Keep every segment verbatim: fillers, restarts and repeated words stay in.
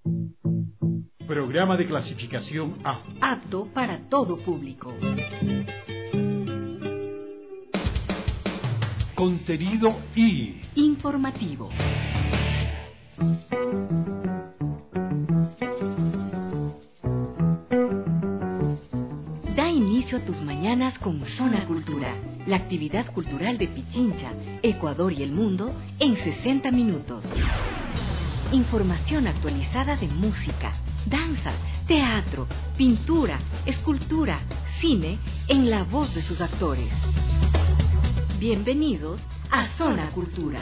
Programa de clasificación A. Apto para todo público. Contenido I. Informativo. Da inicio a tus mañanas con Zona Cultura, la actividad cultural de Pichincha, Ecuador y el mundo en sesenta minutos. Información actualizada de música, danza, teatro, pintura, escultura, cine, en la voz de sus actores. Bienvenidos a Zona Cultura.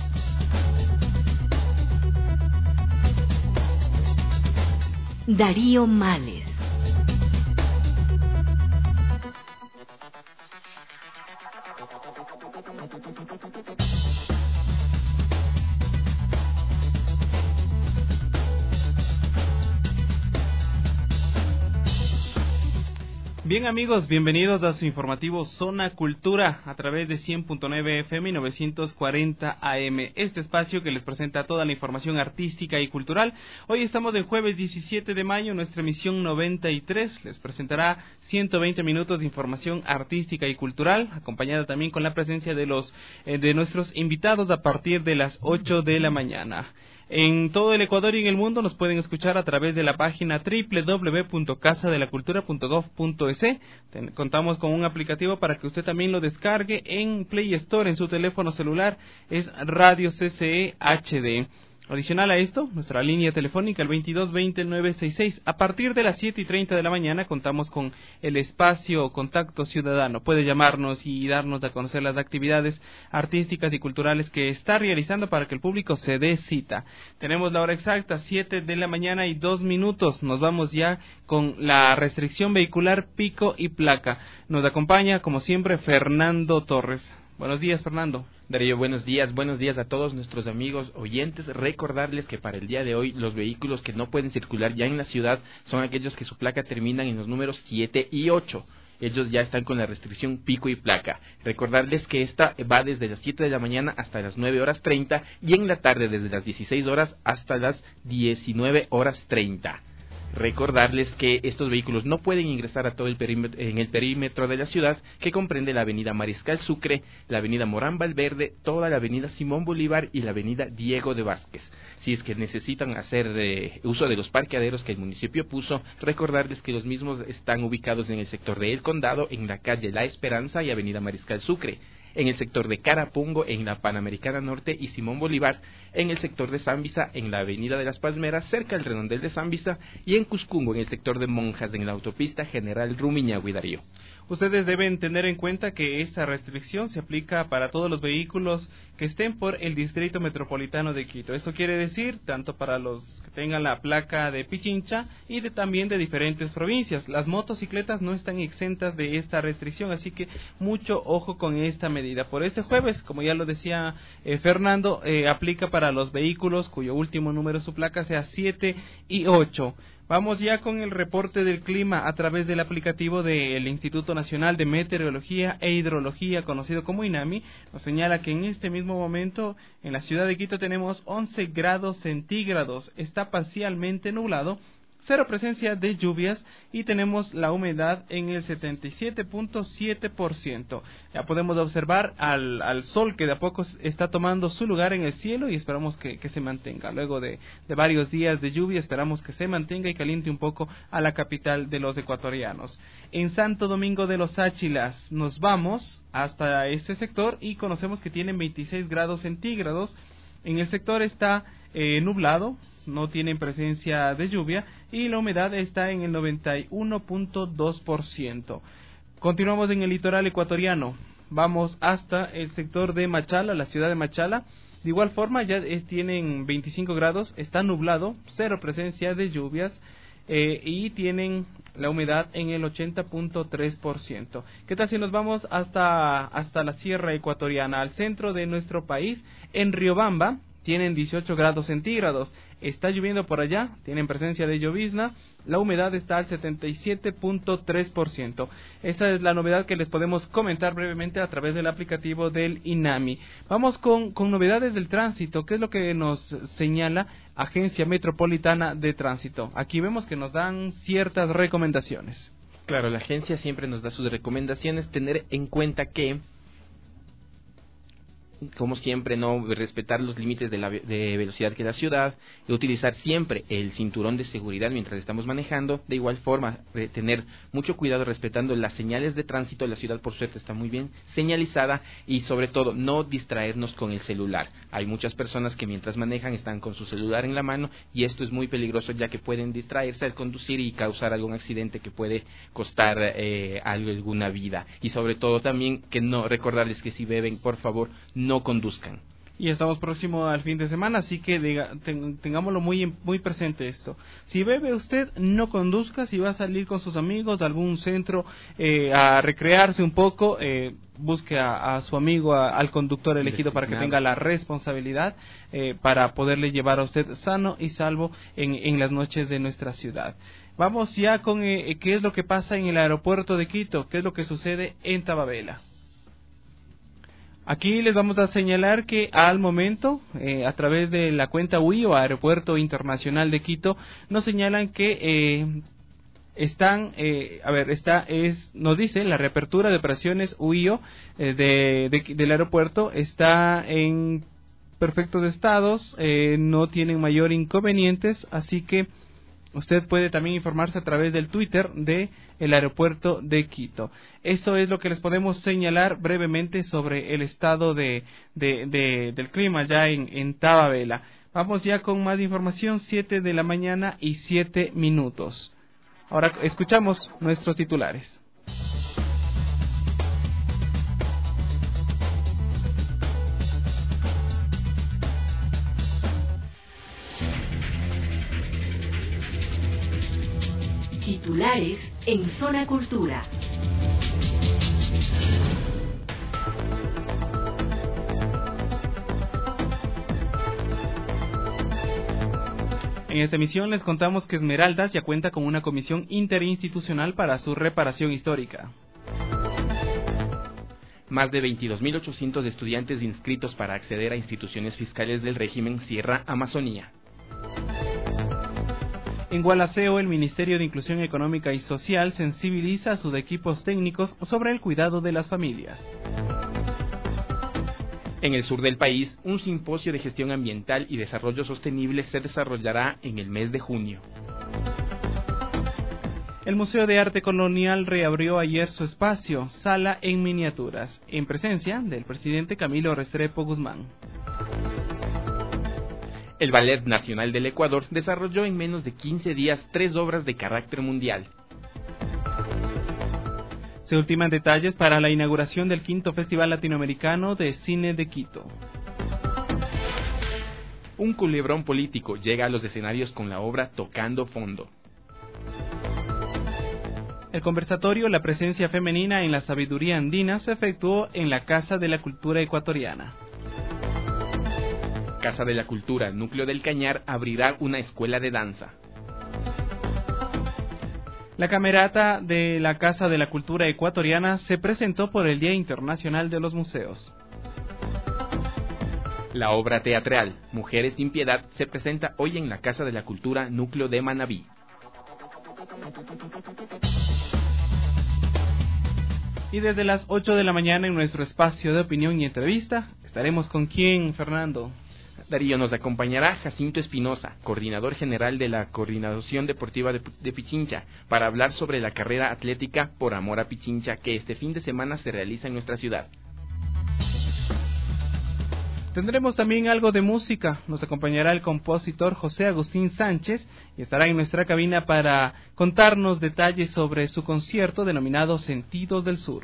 Darío Males. Bien amigos, bienvenidos a su informativo Zona Cultura a través de cien punto nueve F M y novecientos cuarenta A M, este espacio que les presenta toda la información artística y cultural. Hoy estamos en jueves diecisiete de mayo, nuestra emisión noventa y tres les presentará ciento veinte minutos de información artística y cultural, acompañada también con la presencia de los eh, de nuestros invitados a partir de las ocho de la mañana. En todo el Ecuador y en el mundo nos pueden escuchar a través de la página doble u doble u doble u punto casa de la cultura punto gov punto es. Contamos con un aplicativo para que usted también lo descargue en Play Store en su teléfono celular, es Radio C C E H D. Adicional a esto, nuestra línea telefónica el veintidós veinte nueve sesenta y seis. A partir de las siete y treinta de la mañana contamos con el espacio Contacto Ciudadano. Puede llamarnos y darnos a conocer las actividades artísticas y culturales que está realizando para que el público se dé cita. Tenemos la hora exacta, siete de la mañana y dos minutos. Nos vamos ya con la restricción vehicular pico y placa. Nos acompaña, como siempre, Fernando Torres. Buenos días, Fernando. Darío, buenos días, buenos días a todos nuestros amigos oyentes. Recordarles que para el día de hoy los vehículos que no pueden circular ya en la ciudad son aquellos que su placa terminan en los números siete y ocho. Ellos ya están con la restricción pico y placa. Recordarles que esta va desde las siete de la mañana hasta las nueve horas treinta y en la tarde desde las dieciséis horas hasta las diecinueve horas treinta. Recordarles que estos vehículos no pueden ingresar a todo el perímetro, en el perímetro de la ciudad, que comprende la avenida Mariscal Sucre, la avenida Morán Valverde, toda la avenida Simón Bolívar y la avenida Diego de Vázquez. Si es que necesitan hacer eh, uso de los parqueaderos que el municipio puso, recordarles que los mismos están ubicados en el sector de El Condado, en la calle La Esperanza y avenida Mariscal Sucre, en el sector de Carapungo, en la Panamericana Norte y Simón Bolívar, en el sector de Zambisa, en la avenida de las Palmeras, cerca del redondel de Zambisa, y en Cuscungo, en el sector de Monjas, en la autopista General Rumiñahui, Darío. Ustedes deben tener en cuenta que esta restricción se aplica para todos los vehículos que estén por el Distrito Metropolitano de Quito. Esto quiere decir tanto para los que tengan la placa de Pichincha y de, también de diferentes provincias. Las motocicletas no están exentas de esta restricción, así que mucho ojo con esta medida. Por este jueves, como ya lo decía eh, Fernando, eh, aplica para los vehículos cuyo último número de su placa sea siete y ocho. Vamos ya con el reporte del clima a través del aplicativo del Instituto Nacional de Meteorología e Hidrología, conocido como INAMI. Nos señala que en este mismo momento en la ciudad de Quito tenemos once grados centígrados, está parcialmente nublado, cero presencia de lluvias y tenemos la humedad en el setenta y siete punto siete por ciento. Ya podemos observar al, al sol que de a poco está tomando su lugar en el cielo y esperamos que, que se mantenga. Luego de, de varios días de lluvia esperamos que se mantenga y caliente un poco a la capital de los ecuatorianos. En Santo Domingo de los Áchilas nos vamos hasta este sector y conocemos que tienen veintiséis grados centígrados. En el sector está eh, nublado, no tienen presencia de lluvia y la humedad está en el noventa y uno punto dos por ciento. Continuamos en el litoral ecuatoriano, vamos hasta el sector de Machala, la ciudad de Machala. De igual forma ya eh, tienen veinticinco grados, está nublado, cero presencia de lluvias eh, y tienen la humedad en el ochenta punto tres por ciento. ¿Qué tal si nos vamos hasta, hasta la sierra ecuatoriana, al centro de nuestro país, en Riobamba? tienen dieciocho grados centígrados. Está lloviendo por allá, tienen presencia de llovizna, la humedad está al setenta y siete punto tres por ciento. Esa es la novedad que les podemos comentar brevemente a través del aplicativo del INAMI. Vamos con, con novedades del tránsito. ¿Qué es lo que nos señala Agencia Metropolitana de Tránsito? Aquí vemos que nos dan ciertas recomendaciones. Claro, la agencia siempre nos da sus recomendaciones, tener en cuenta que, como siempre, no respetar los límites de, la, de velocidad que da ciudad, utilizar siempre el cinturón de seguridad mientras estamos manejando, de igual forma eh, tener mucho cuidado respetando las señales de tránsito. La ciudad por suerte está muy bien señalizada y sobre todo no distraernos con el celular. Hay muchas personas que mientras manejan están con su celular en la mano y esto es muy peligroso, ya que pueden distraerse al conducir y causar algún accidente que puede costar eh, algo, alguna vida. Y sobre todo también que no recordarles que si beben, por favor, no no conduzcan. Y estamos próximo al fin de semana, así que diga, ten, tengámoslo muy muy presente esto. Si bebe usted, no conduzca. Si va a salir con sus amigos a algún centro eh, a recrearse un poco, eh, busque a, a su amigo, a, al conductor elegido para que tenga la responsabilidad eh, para poderle llevar a usted sano y salvo en, en las noches de nuestra ciudad. Vamos ya con eh, qué es lo que pasa en el aeropuerto de Quito, qué es lo que sucede en Tababela. Aquí les vamos a señalar que al momento, eh, a través de la cuenta U I O, Aeropuerto Internacional de Quito, nos señalan que eh, están, eh, a ver, está, es, nos dice la reapertura de operaciones U I O eh, de, de, del aeropuerto está en perfectos estados, eh, no tienen mayor inconvenientes, así que usted puede también informarse a través del Twitter de el aeropuerto de Quito. Eso es lo que les podemos señalar brevemente sobre el estado de, de, de del clima ya en, en Tababela. Vamos ya con más información, siete de la mañana y siete minutos. Ahora escuchamos nuestros titulares. Titulares en Zona Cultura. En esta emisión les contamos que Esmeraldas ya cuenta con una comisión interinstitucional para su reparación histórica. Más de veintidós mil ochocientos estudiantes inscritos para acceder a instituciones fiscales del régimen Sierra Amazonía. En Gualaceo, el Ministerio de Inclusión Económica y Social sensibiliza a sus equipos técnicos sobre el cuidado de las familias. En el sur del país, un simposio de gestión ambiental y desarrollo sostenible se desarrollará en el mes de junio. El Museo de Arte Colonial reabrió ayer su espacio, Sala en Miniaturas, en presencia del presidente Camilo Restrepo Guzmán. El Ballet Nacional del Ecuador desarrolló en menos de quince días tres obras de carácter mundial. Se ultiman detalles para la inauguración del quinto Festival Latinoamericano de Cine de Quito. Un culebrón político llega a los escenarios con la obra Tocando Fondo. El conversatorio La presencia femenina en la sabiduría andina se efectuó en la Casa de la Cultura Ecuatoriana. Casa de la Cultura, Núcleo del Cañar, abrirá una escuela de danza. La camerata de la Casa de la Cultura Ecuatoriana se presentó por el Día Internacional de los Museos. La obra teatral Mujeres sin Piedad se presenta hoy en la Casa de la Cultura, Núcleo de Manabí. Y desde las ocho de la mañana en nuestro espacio de opinión y entrevista, estaremos con quién, Fernando. Darío, nos acompañará Jacinto Espinosa, coordinador general de la Coordinación Deportiva de, de Pichincha, para hablar sobre la carrera atlética Por Amor a Pichincha que este fin de semana se realiza en nuestra ciudad. Tendremos también algo de música. Nos acompañará el compositor José Agustín Sánchez y estará en nuestra cabina para contarnos detalles sobre su concierto denominado Sentidos del Sur.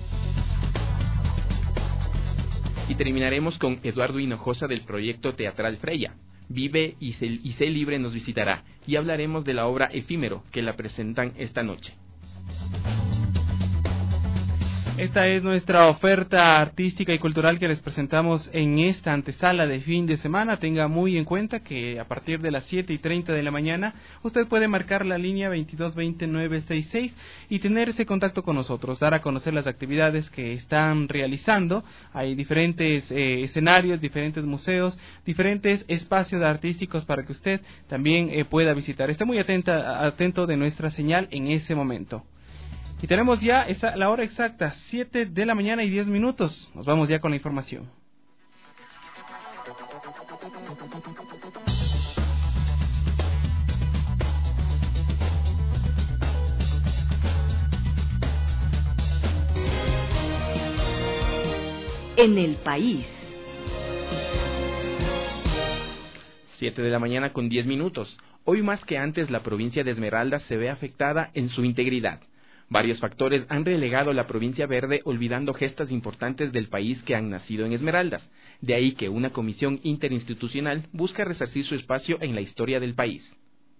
Y terminaremos con Eduardo Hinojosa del proyecto teatral Freya. Vive y sé, y sé libre nos visitará y hablaremos de la obra Efímero que la presentan esta noche. Esta es nuestra oferta artística y cultural que les presentamos en esta antesala de fin de semana. Tenga muy en cuenta que a partir de las siete y treinta de la mañana usted puede marcar la línea veintidós veinte nueve sesenta y seis y tener ese contacto con nosotros, dar a conocer las actividades que están realizando. Hay diferentes eh, escenarios, diferentes museos, diferentes espacios artísticos para que usted también eh, pueda visitar. Esté muy atenta, atento de nuestra señal en ese momento. Y tenemos ya esa, la hora exacta, siete de la mañana y diez minutos. Nos vamos ya con la información. En el país. siete de la mañana con diez minutos. Hoy más que antes la provincia de Esmeraldas se ve afectada en su integridad. Varios factores han relegado la provincia verde olvidando gestas importantes del país que han nacido en Esmeraldas. De ahí que una comisión interinstitucional busca resarcir su espacio en la historia del país.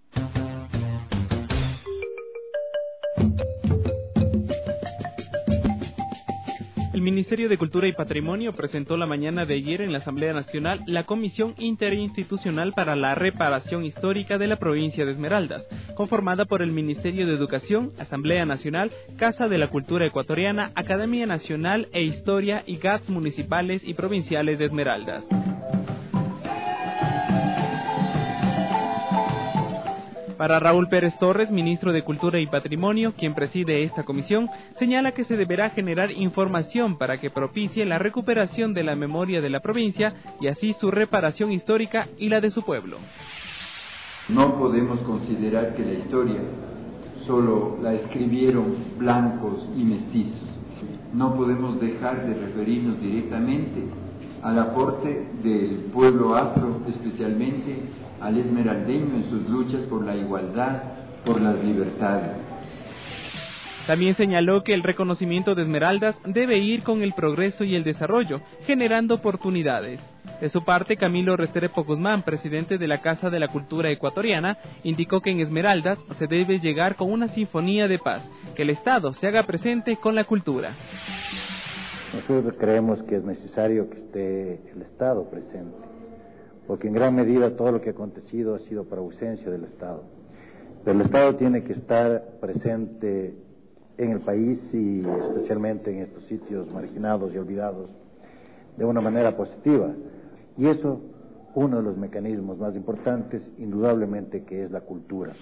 El Ministerio de Cultura y Patrimonio presentó la mañana de ayer en la Asamblea Nacional la Comisión Interinstitucional para la Reparación Histórica de la Provincia de Esmeraldas, conformada por el Ministerio de Educación, Asamblea Nacional, Casa de la Cultura Ecuatoriana, Academia Nacional e Historia y G A Ts municipales y provinciales de Esmeraldas. Para Raúl Pérez Torres, ministro de Cultura y Patrimonio, quien preside esta comisión, señala que se deberá generar información para que propicie la recuperación de la memoria de la provincia y así su reparación histórica y la de su pueblo. No podemos considerar que la historia solo la escribieron blancos y mestizos. No podemos dejar de referirnos directamente al aporte del pueblo afro, especialmente al esmeraldeño en sus luchas por la igualdad, por las libertades. También señaló que el reconocimiento de Esmeraldas debe ir con el progreso y el desarrollo, generando oportunidades. De su parte, Camilo Restrepo Guzmán, presidente de la Casa de la Cultura Ecuatoriana, indicó que en Esmeraldas se debe llegar con una sinfonía de paz, que el Estado se haga presente con la cultura. Nosotros creemos que es necesario que esté el Estado presente, porque en gran medida todo lo que ha acontecido ha sido por ausencia del Estado. Pero el Estado tiene que estar presente en el país y especialmente en estos sitios marginados y olvidados de una manera positiva. Y eso, uno de los mecanismos más importantes, indudablemente, que es la cultura.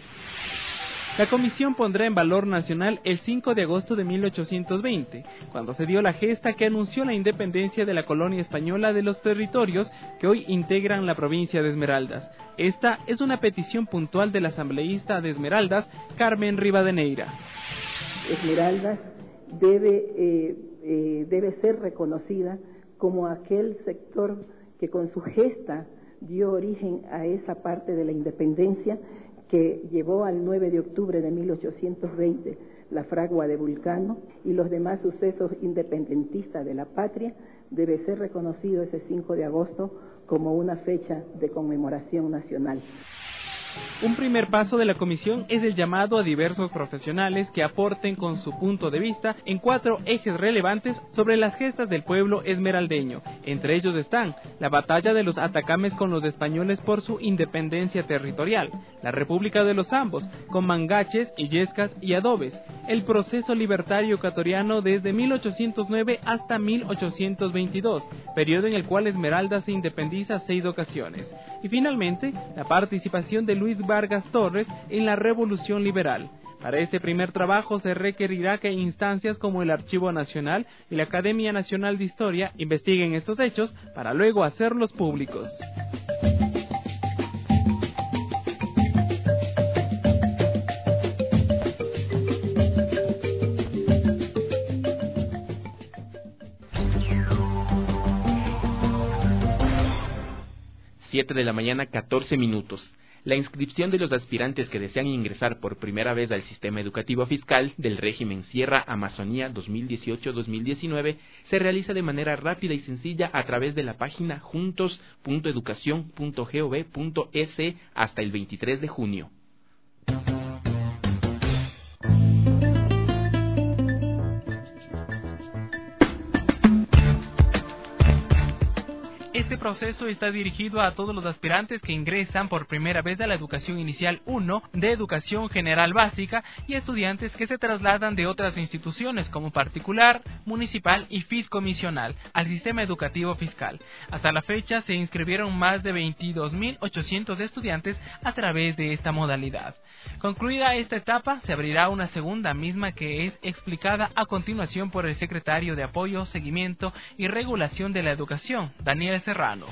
La comisión pondrá en valor nacional el cinco de agosto de mil ochocientos veinte, cuando se dio la gesta que anunció la independencia de la colonia española de los territorios que hoy integran la provincia de Esmeraldas. Esta es una petición puntual del asambleísta de Esmeraldas, Carmen Rivadeneira. Esmeraldas debe, eh, eh, debe ser reconocida como aquel sector que con su gesta dio origen a esa parte de la independencia que llevó al nueve de octubre de mil ochocientos veinte la fragua de Vulcano y los demás sucesos independentistas de la patria. Debe ser reconocido ese cinco de agosto como una fecha de conmemoración nacional. Un primer paso de la comisión es el llamado a diversos profesionales que aporten con su punto de vista en cuatro ejes relevantes sobre las gestas del pueblo esmeraldeño. Entre ellos están la batalla de los atacames con los españoles por su independencia territorial, la República de los Ambos, con mangaches, illescas y adobes, el proceso libertario ecuatoriano desde mil ochocientos nueve hasta mil ochocientos veintidós, periodo en el cual Esmeraldas se independiza seis ocasiones, y finalmente la participación de Luis Vargas Torres en la Revolución Liberal. Para este primer trabajo se requerirá que instancias como el Archivo Nacional y la Academia Nacional de Historia investiguen estos hechos para luego hacerlos públicos. siete de la mañana, catorce minutos. La inscripción de los aspirantes que desean ingresar por primera vez al sistema educativo fiscal del régimen Sierra Amazonía dos mil dieciocho dos mil diecinueve se realiza de manera rápida y sencilla a través de la página juntos punto educación punto gov punto es hasta el veintitrés de junio. Este proceso está dirigido a todos los aspirantes que ingresan por primera vez a la Educación Inicial uno de Educación General Básica y estudiantes que se trasladan de otras instituciones como particular, municipal y fiscomisional al sistema educativo fiscal. Hasta la fecha se inscribieron más de veintidós mil ochocientos estudiantes a través de esta modalidad. Concluida esta etapa, se abrirá una segunda misma que es explicada a continuación por el secretario de Apoyo, Seguimiento y Regulación de la Educación, Daniel Serrano.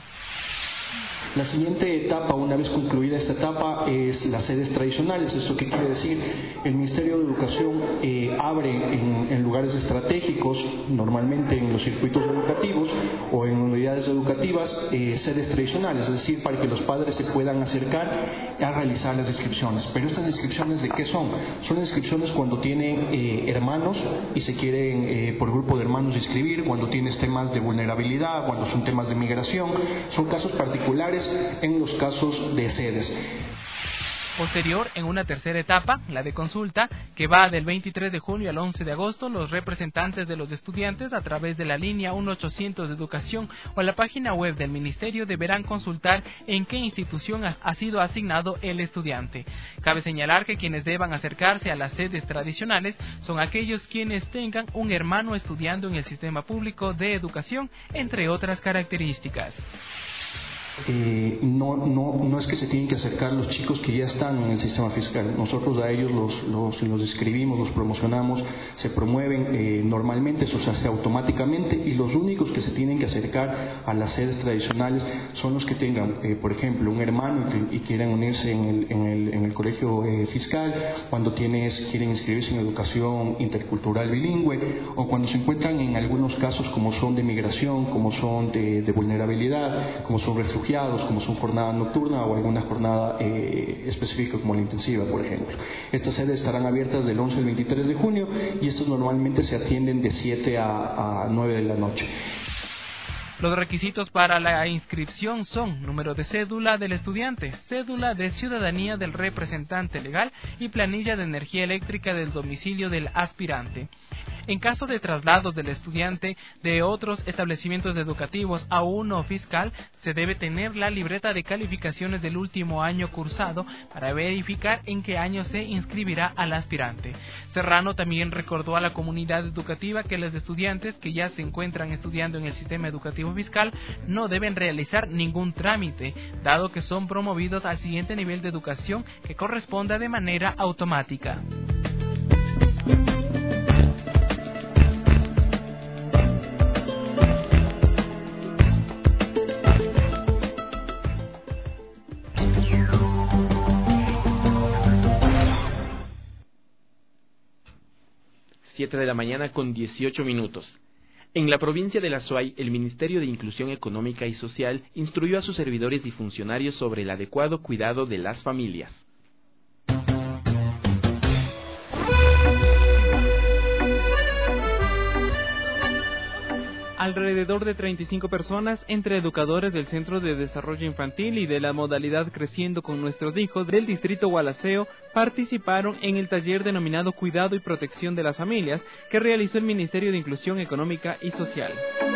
La siguiente etapa, una vez concluida esta etapa, es las sedes tradicionales. ¿Esto qué quiere decir? El Ministerio de Educación eh, abre en, en lugares estratégicos, normalmente en los circuitos educativos o en unidades educativas, eh, sedes tradicionales, es decir, para que los padres se puedan acercar a realizar las inscripciones. Pero estas inscripciones, ¿de qué son? Son inscripciones cuando tienen eh, hermanos y se quieren eh, por grupo de hermanos inscribir, cuando tienes temas de vulnerabilidad, cuando son temas de migración, son casos particulares en los casos de sedes. Posterior, en una tercera etapa, la de consulta, que va del veintitrés de junio al once de agosto, los representantes de los estudiantes a través de la línea uno ochocientos de Educación o la página web del Ministerio deberán consultar en qué institución ha sido asignado el estudiante. Cabe señalar que quienes deban acercarse a las sedes tradicionales son aquellos quienes tengan un hermano estudiando en el sistema público de educación, entre otras características. Eh, no, no, no es que se tienen que acercar los chicos que ya están en el sistema fiscal. Nosotros a ellos los, los, los escribimos, los promocionamos, se promueven eh, normalmente, eso se hace automáticamente, y los únicos que se tienen que acercar a las sedes tradicionales son los que tengan, eh, por ejemplo, un hermano y, y quieran unirse en el, en el, en el colegio eh, fiscal, cuando tienes, quieren inscribirse en educación intercultural bilingüe, o cuando se encuentran en algunos casos como son de migración, como son de, de vulnerabilidad, como son refugiados, como son jornada nocturna o alguna jornada eh, específica como la intensiva, por ejemplo. Estas sedes estarán abiertas del once al veintitrés de junio y estas normalmente se atienden de siete a nueve de la noche. Los requisitos para la inscripción son número de cédula del estudiante, cédula de ciudadanía del representante legal y planilla de energía eléctrica del domicilio del aspirante. En caso de traslados del estudiante de otros establecimientos educativos a uno fiscal, se debe tener la libreta de calificaciones del último año cursado para verificar en qué año se inscribirá al aspirante. Serrano también recordó a la comunidad educativa que los estudiantes que ya se encuentran estudiando en el sistema educativo fiscal no deben realizar ningún trámite, dado que son promovidos al siguiente nivel de educación que corresponda de manera automática. siete de la mañana con dieciocho minutos. En la provincia de La Suay, el Ministerio de Inclusión Económica y Social instruyó a sus servidores y funcionarios sobre el adecuado cuidado de las familias. Alrededor de treinta y cinco personas, entre educadores del Centro de Desarrollo Infantil y de la modalidad Creciendo con Nuestros Hijos del Distrito Gualaceo, participaron en el taller denominado Cuidado y Protección de las Familias, que realizó el Ministerio de Inclusión Económica y Social.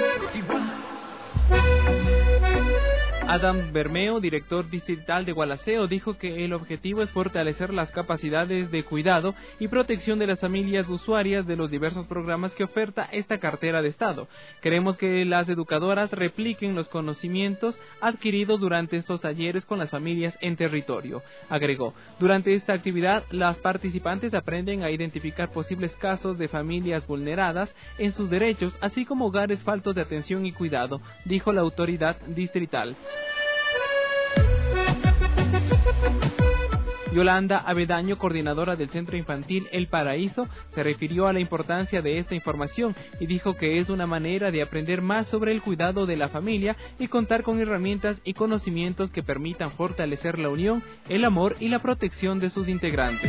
Adam Bermeo, director distrital de Gualaceo, dijo que el objetivo es fortalecer las capacidades de cuidado y protección de las familias usuarias de los diversos programas que oferta esta cartera de Estado. Queremos que las educadoras repliquen los conocimientos adquiridos durante estos talleres con las familias en territorio. Agregó, durante esta actividad, las participantes aprenden a identificar posibles casos de familias vulneradas en sus derechos, así como hogares faltos de atención y cuidado, dijo la autoridad distrital. Yolanda Avedaño, coordinadora del Centro Infantil El Paraíso, se refirió a la importancia de esta información y dijo que es una manera de aprender más sobre el cuidado de la familia y contar con herramientas y conocimientos que permitan fortalecer la unión, el amor y la protección de sus integrantes.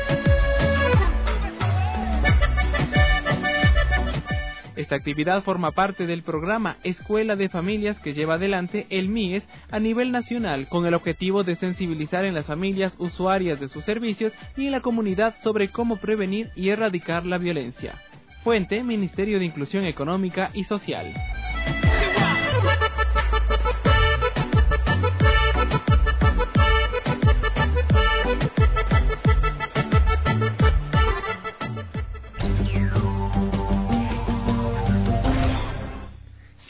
Esta actividad forma parte del programa Escuela de Familias que lleva adelante el M I E S a nivel nacional con el objetivo de sensibilizar en las familias usuarias de sus servicios y en la comunidad sobre cómo prevenir y erradicar la violencia. Fuente, Ministerio de Inclusión Económica y Social.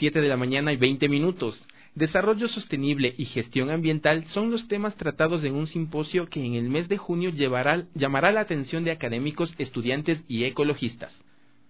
siete de la mañana y veinte minutos. Desarrollo sostenible y gestión ambiental son los temas tratados en un simposio que en el mes de junio llevará, llamará la atención de académicos, estudiantes y ecologistas.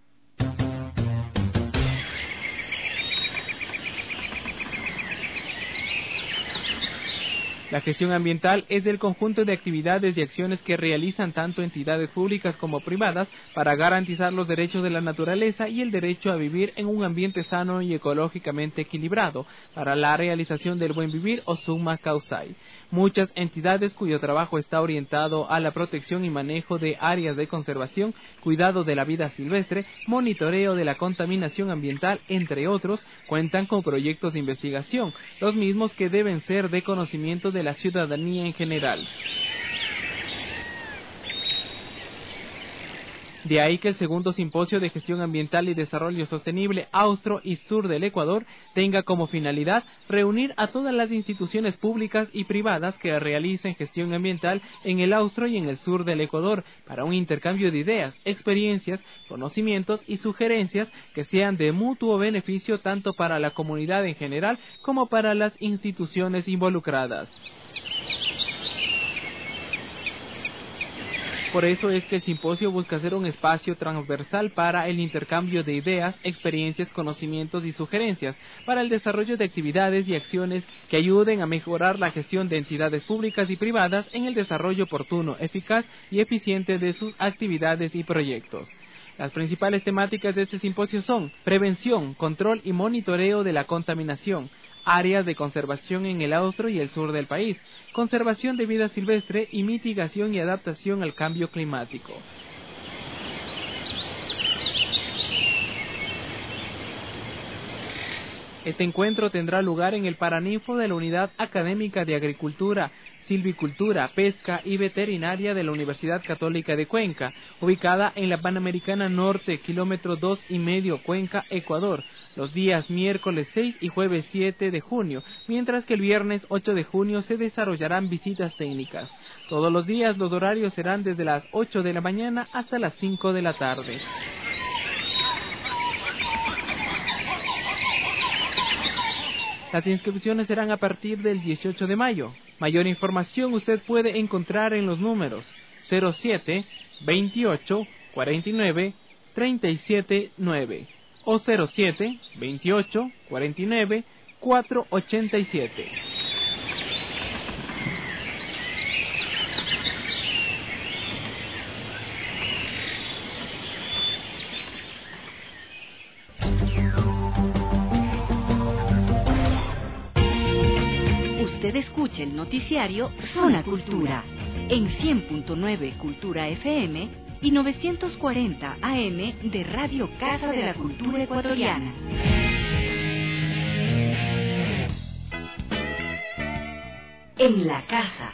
La gestión ambiental es el conjunto de actividades y acciones que realizan tanto entidades públicas como privadas para garantizar los derechos de la naturaleza y el derecho a vivir en un ambiente sano y ecológicamente equilibrado para la realización del buen vivir o summa causae. Muchas entidades cuyo trabajo está orientado a la protección y manejo de áreas de conservación, cuidado de la vida silvestre, monitoreo de la contaminación ambiental, entre otros, cuentan con proyectos de investigación, los mismos que deben ser de conocimiento de la ciudadanía en general. De ahí que el segundo simposio de gestión ambiental y desarrollo sostenible austro y sur del Ecuador tenga como finalidad reunir a todas las instituciones públicas y privadas que realicen gestión ambiental en el austro y en el sur del Ecuador para un intercambio de ideas, experiencias, conocimientos y sugerencias que sean de mutuo beneficio tanto para la comunidad en general como para las instituciones involucradas. Por eso es que el simposio busca ser un espacio transversal para el intercambio de ideas, experiencias, conocimientos y sugerencias para el desarrollo de actividades y acciones que ayuden a mejorar la gestión de entidades públicas y privadas en el desarrollo oportuno, eficaz y eficiente de sus actividades y proyectos. Las principales temáticas de este simposio son prevención, control y monitoreo de la contaminación, áreas de conservación en el austro y el sur del país, conservación de vida silvestre y mitigación y adaptación al cambio climático. Este encuentro tendrá lugar en el Paraninfo de la Unidad Académica de Agricultura, Silvicultura, Pesca y Veterinaria de la Universidad Católica de Cuenca, ubicada en la Panamericana Norte, kilómetro dos y medio, Cuenca, Ecuador, los días miércoles seis y jueves siete de junio, mientras que el viernes ocho de junio se desarrollarán visitas técnicas. Todos los días los horarios serán desde las ocho de la mañana hasta las cinco de la tarde. Las inscripciones serán a partir del dieciocho de mayo. Mayor información usted puede encontrar en los números cero siete, veintiocho, cuarenta y nueve, treinta y siete, nueve o cero siete, veintiocho, cuarenta y nueve, cuatrocientos ochenta y siete. Usted escucha el noticiario Zona Cultura en cien punto nueve Cultura F M y novecientos cuarenta A M de Radio Casa de la Cultura Ecuatoriana. En la casa.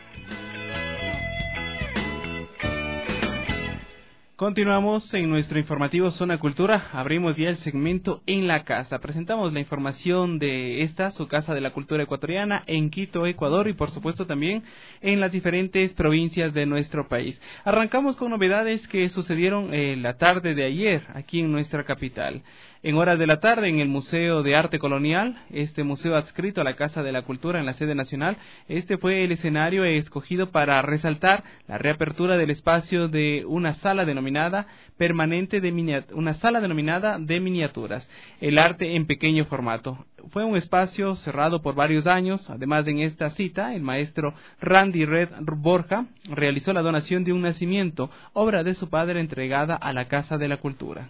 Continuamos en nuestro informativo Zona Cultura, abrimos ya el segmento En la Casa. Presentamos la información de esta, su Casa de la Cultura Ecuatoriana, en Quito, Ecuador, y por supuesto también en las diferentes provincias de nuestro país. Arrancamos con novedades que sucedieron eh, la tarde de ayer aquí en nuestra capital. En horas de la tarde, en el Museo de Arte Colonial, este museo adscrito a la Casa de la Cultura en la sede nacional, este fue el escenario escogido para resaltar la reapertura del espacio de una sala denominada permanente de miniat- una sala denominada de miniaturas, el arte en pequeño formato. Fue un espacio cerrado por varios años. Además, en esta cita, el maestro Randy Red Borja realizó la donación de un nacimiento, obra de su padre entregada a la Casa de la Cultura.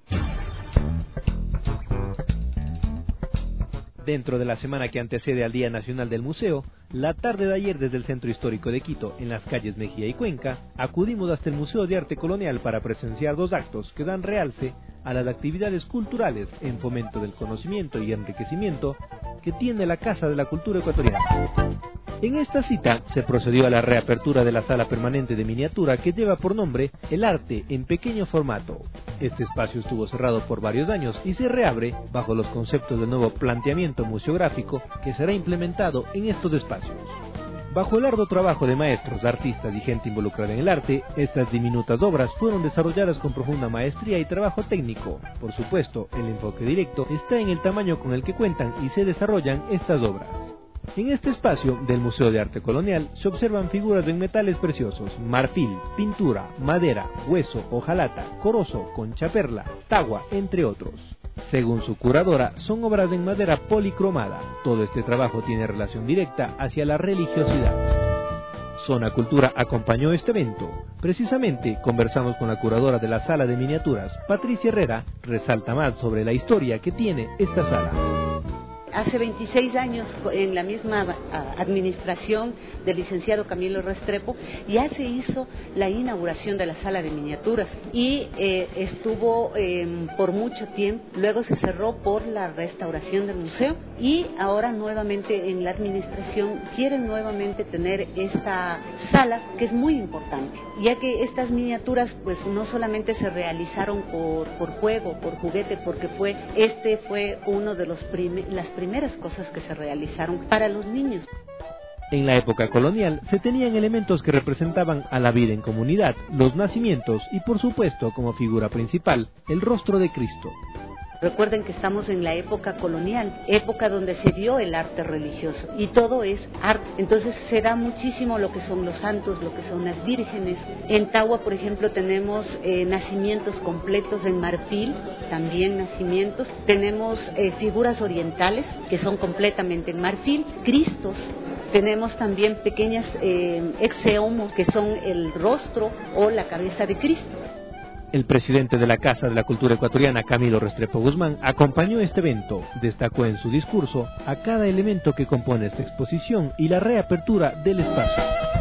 Dentro de la semana que antecede al Día Nacional del Museo, la tarde de ayer desde el Centro Histórico de Quito, en las calles Mejía y Cuenca, acudimos hasta el Museo de Arte Colonial para presenciar dos actos que dan realce a las actividades culturales en fomento del conocimiento y enriquecimiento que tiene la Casa de la Cultura Ecuatoriana. En esta cita se procedió a la reapertura de la sala permanente de miniatura que lleva por nombre El Arte en Pequeño Formato. Este espacio estuvo cerrado por varios años y se reabre bajo los conceptos del nuevo planteamiento museográfico que será implementado en estos espacios. Bajo el arduo trabajo de maestros, artistas y gente involucrada en el arte, estas diminutas obras fueron desarrolladas con profunda maestría y trabajo técnico. Por supuesto, el enfoque directo está en el tamaño con el que cuentan y se desarrollan estas obras. En este espacio del Museo de Arte Colonial se observan figuras en metales preciosos, marfil, pintura, madera, hueso, hojalata, corozo, concha perla, tagua, entre otros. Según su curadora, son obras en madera policromada. Todo este trabajo tiene relación directa hacia la religiosidad. Zona Cultura acompañó este evento. Precisamente conversamos con la curadora de la Sala de Miniaturas, Patricia Herrera, resalta más sobre la historia que tiene esta sala. Hace veintiséis años, en la misma administración del licenciado Camilo Restrepo, ya se hizo la inauguración de la sala de miniaturas y eh, estuvo eh, por mucho tiempo, luego se cerró por la restauración del museo y ahora nuevamente en la administración quieren nuevamente tener esta sala que es muy importante, ya que estas miniaturas pues no solamente se realizaron por, por juego, por juguete, porque fue este fue uno de los prim las primeras cosas que se realizaron para los niños. En la época colonial se tenían elementos que representaban a la vida en comunidad, los nacimientos y por supuesto como figura principal, el rostro de Cristo. Recuerden que estamos en la época colonial, época donde se dio el arte religioso y todo es arte, entonces se da muchísimo lo que son los santos, lo que son las vírgenes. En Tagua, por ejemplo, tenemos eh, nacimientos completos en marfil, también nacimientos, tenemos eh, figuras orientales que son completamente en marfil, Cristos, tenemos también pequeñas eh, exeomos que son el rostro o la cabeza de Cristo. El presidente de la Casa de la Cultura Ecuatoriana, Camilo Restrepo Guzmán, acompañó este evento. Destacó en su discurso a cada elemento que compone esta exposición y la reapertura del espacio.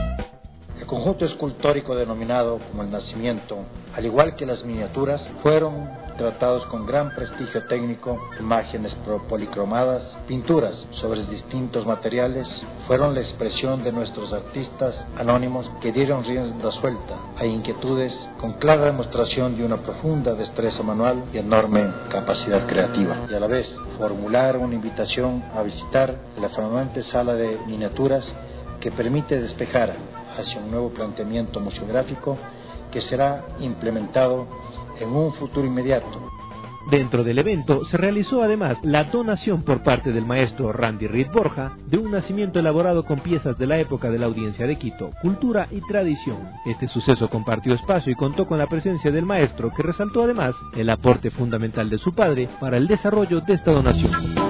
El conjunto escultórico denominado como el Nacimiento, al igual que las miniaturas, fueron tratados con gran prestigio técnico, imágenes policromadas, pinturas sobre distintos materiales, fueron la expresión de nuestros artistas anónimos que dieron rienda suelta a inquietudes con clara demostración de una profunda destreza manual y enorme capacidad creativa, y a la vez formular una invitación a visitar la flamante sala de miniaturas que permite despejar hacia un nuevo planteamiento museográfico que será implementado en un futuro inmediato. Dentro del evento se realizó además la donación por parte del maestro Randy Reed Borja de un nacimiento elaborado con piezas de la época de la Audiencia de Quito, cultura y tradición. Este suceso compartió espacio y contó con la presencia del maestro, que resaltó además el aporte fundamental de su padre para el desarrollo de esta donación.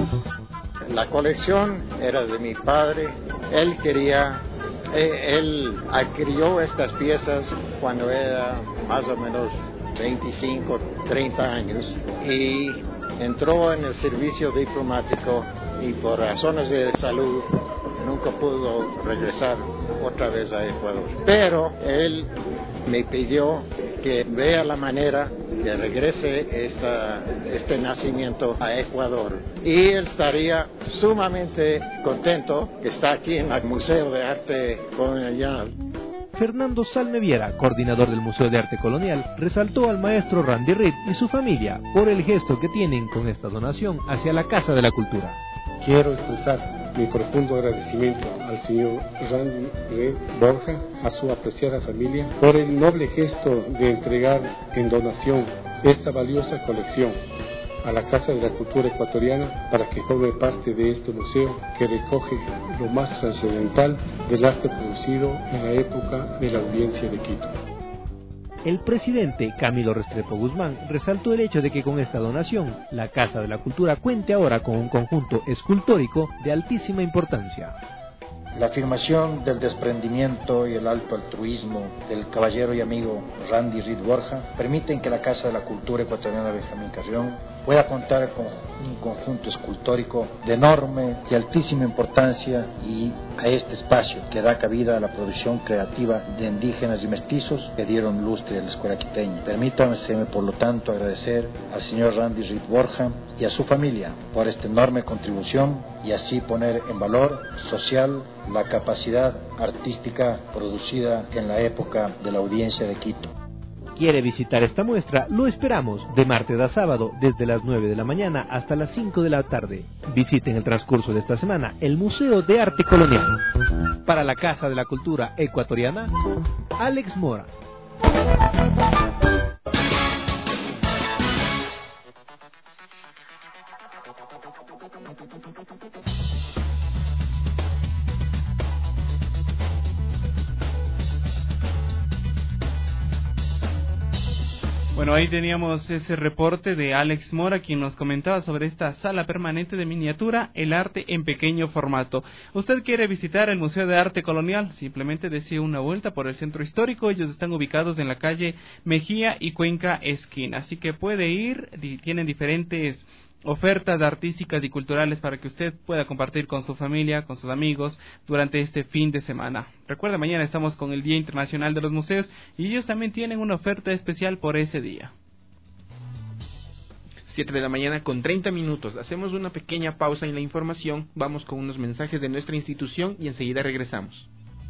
La colección era de mi padre, él quería, él adquirió estas piezas cuando era más o menos veinticinco, treinta años y entró en el servicio diplomático y por razones de salud nunca pudo regresar otra vez a Ecuador. Pero él me pidió que vea la manera que regrese esta, este nacimiento a Ecuador y él estaría sumamente contento que está aquí en el Museo de Arte Colonial. Fernando Salmeviera, coordinador del Museo de Arte Colonial, resaltó al maestro Randy Reed y su familia por el gesto que tienen con esta donación hacia la Casa de la Cultura. Quiero expresar mi profundo agradecimiento al señor Randy Reed Borja, a su apreciada familia, por el noble gesto de entregar en donación esta valiosa colección a la Casa de la Cultura Ecuatoriana para que forme parte de este museo que recoge lo más trascendental del arte producido en la época de la Audiencia de Quito. El presidente Camilo Restrepo Guzmán resaltó el hecho de que con esta donación la Casa de la Cultura cuente ahora con un conjunto escultórico de altísima importancia. La afirmación del desprendimiento y el alto altruismo del caballero y amigo Randy Reed Borja permiten que la Casa de la Cultura Ecuatoriana Benjamín Carrión pueda contar con un conjunto escultórico de enorme y altísima importancia, y a este espacio que da cabida a la producción creativa de indígenas y mestizos que dieron lustre a la escuela quiteña. Permítanme, por lo tanto, agradecer al señor Randy Reed Borja y a su familia por esta enorme contribución y así poner en valor social la capacidad artística producida en la época de la Audiencia de Quito. ¿Quiere visitar esta muestra? Lo esperamos de martes a sábado desde las nueve de la mañana hasta las cinco de la tarde. Visite en el transcurso de esta semana el Museo de Arte Colonial. Para la Casa de la Cultura Ecuatoriana, Alex Mora. Bueno, ahí teníamos ese reporte de Alex Mora, quien nos comentaba sobre esta sala permanente de miniatura, el arte en pequeño formato. ¿Usted quiere visitar el Museo de Arte Colonial? Simplemente desee una vuelta por el centro histórico. Ellos están ubicados en la calle Mejía y Cuenca esquina, así que puede ir. Tienen diferentes ofertas artísticas y culturales para que usted pueda compartir con su familia, con sus amigos durante este fin de semana. Recuerda, mañana estamos con el Día Internacional de los Museos y ellos también tienen una oferta especial por ese día. siete de la mañana con treinta minutos. Hacemos una pequeña pausa en la información, vamos con unos mensajes de nuestra institución y enseguida regresamos.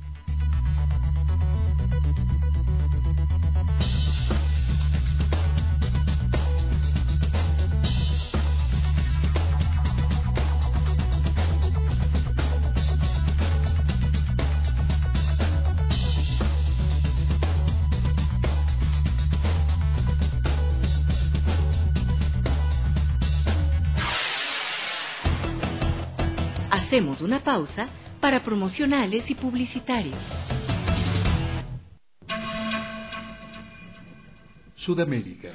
Hacemos una pausa para promocionales y publicitarios. Sudamérica.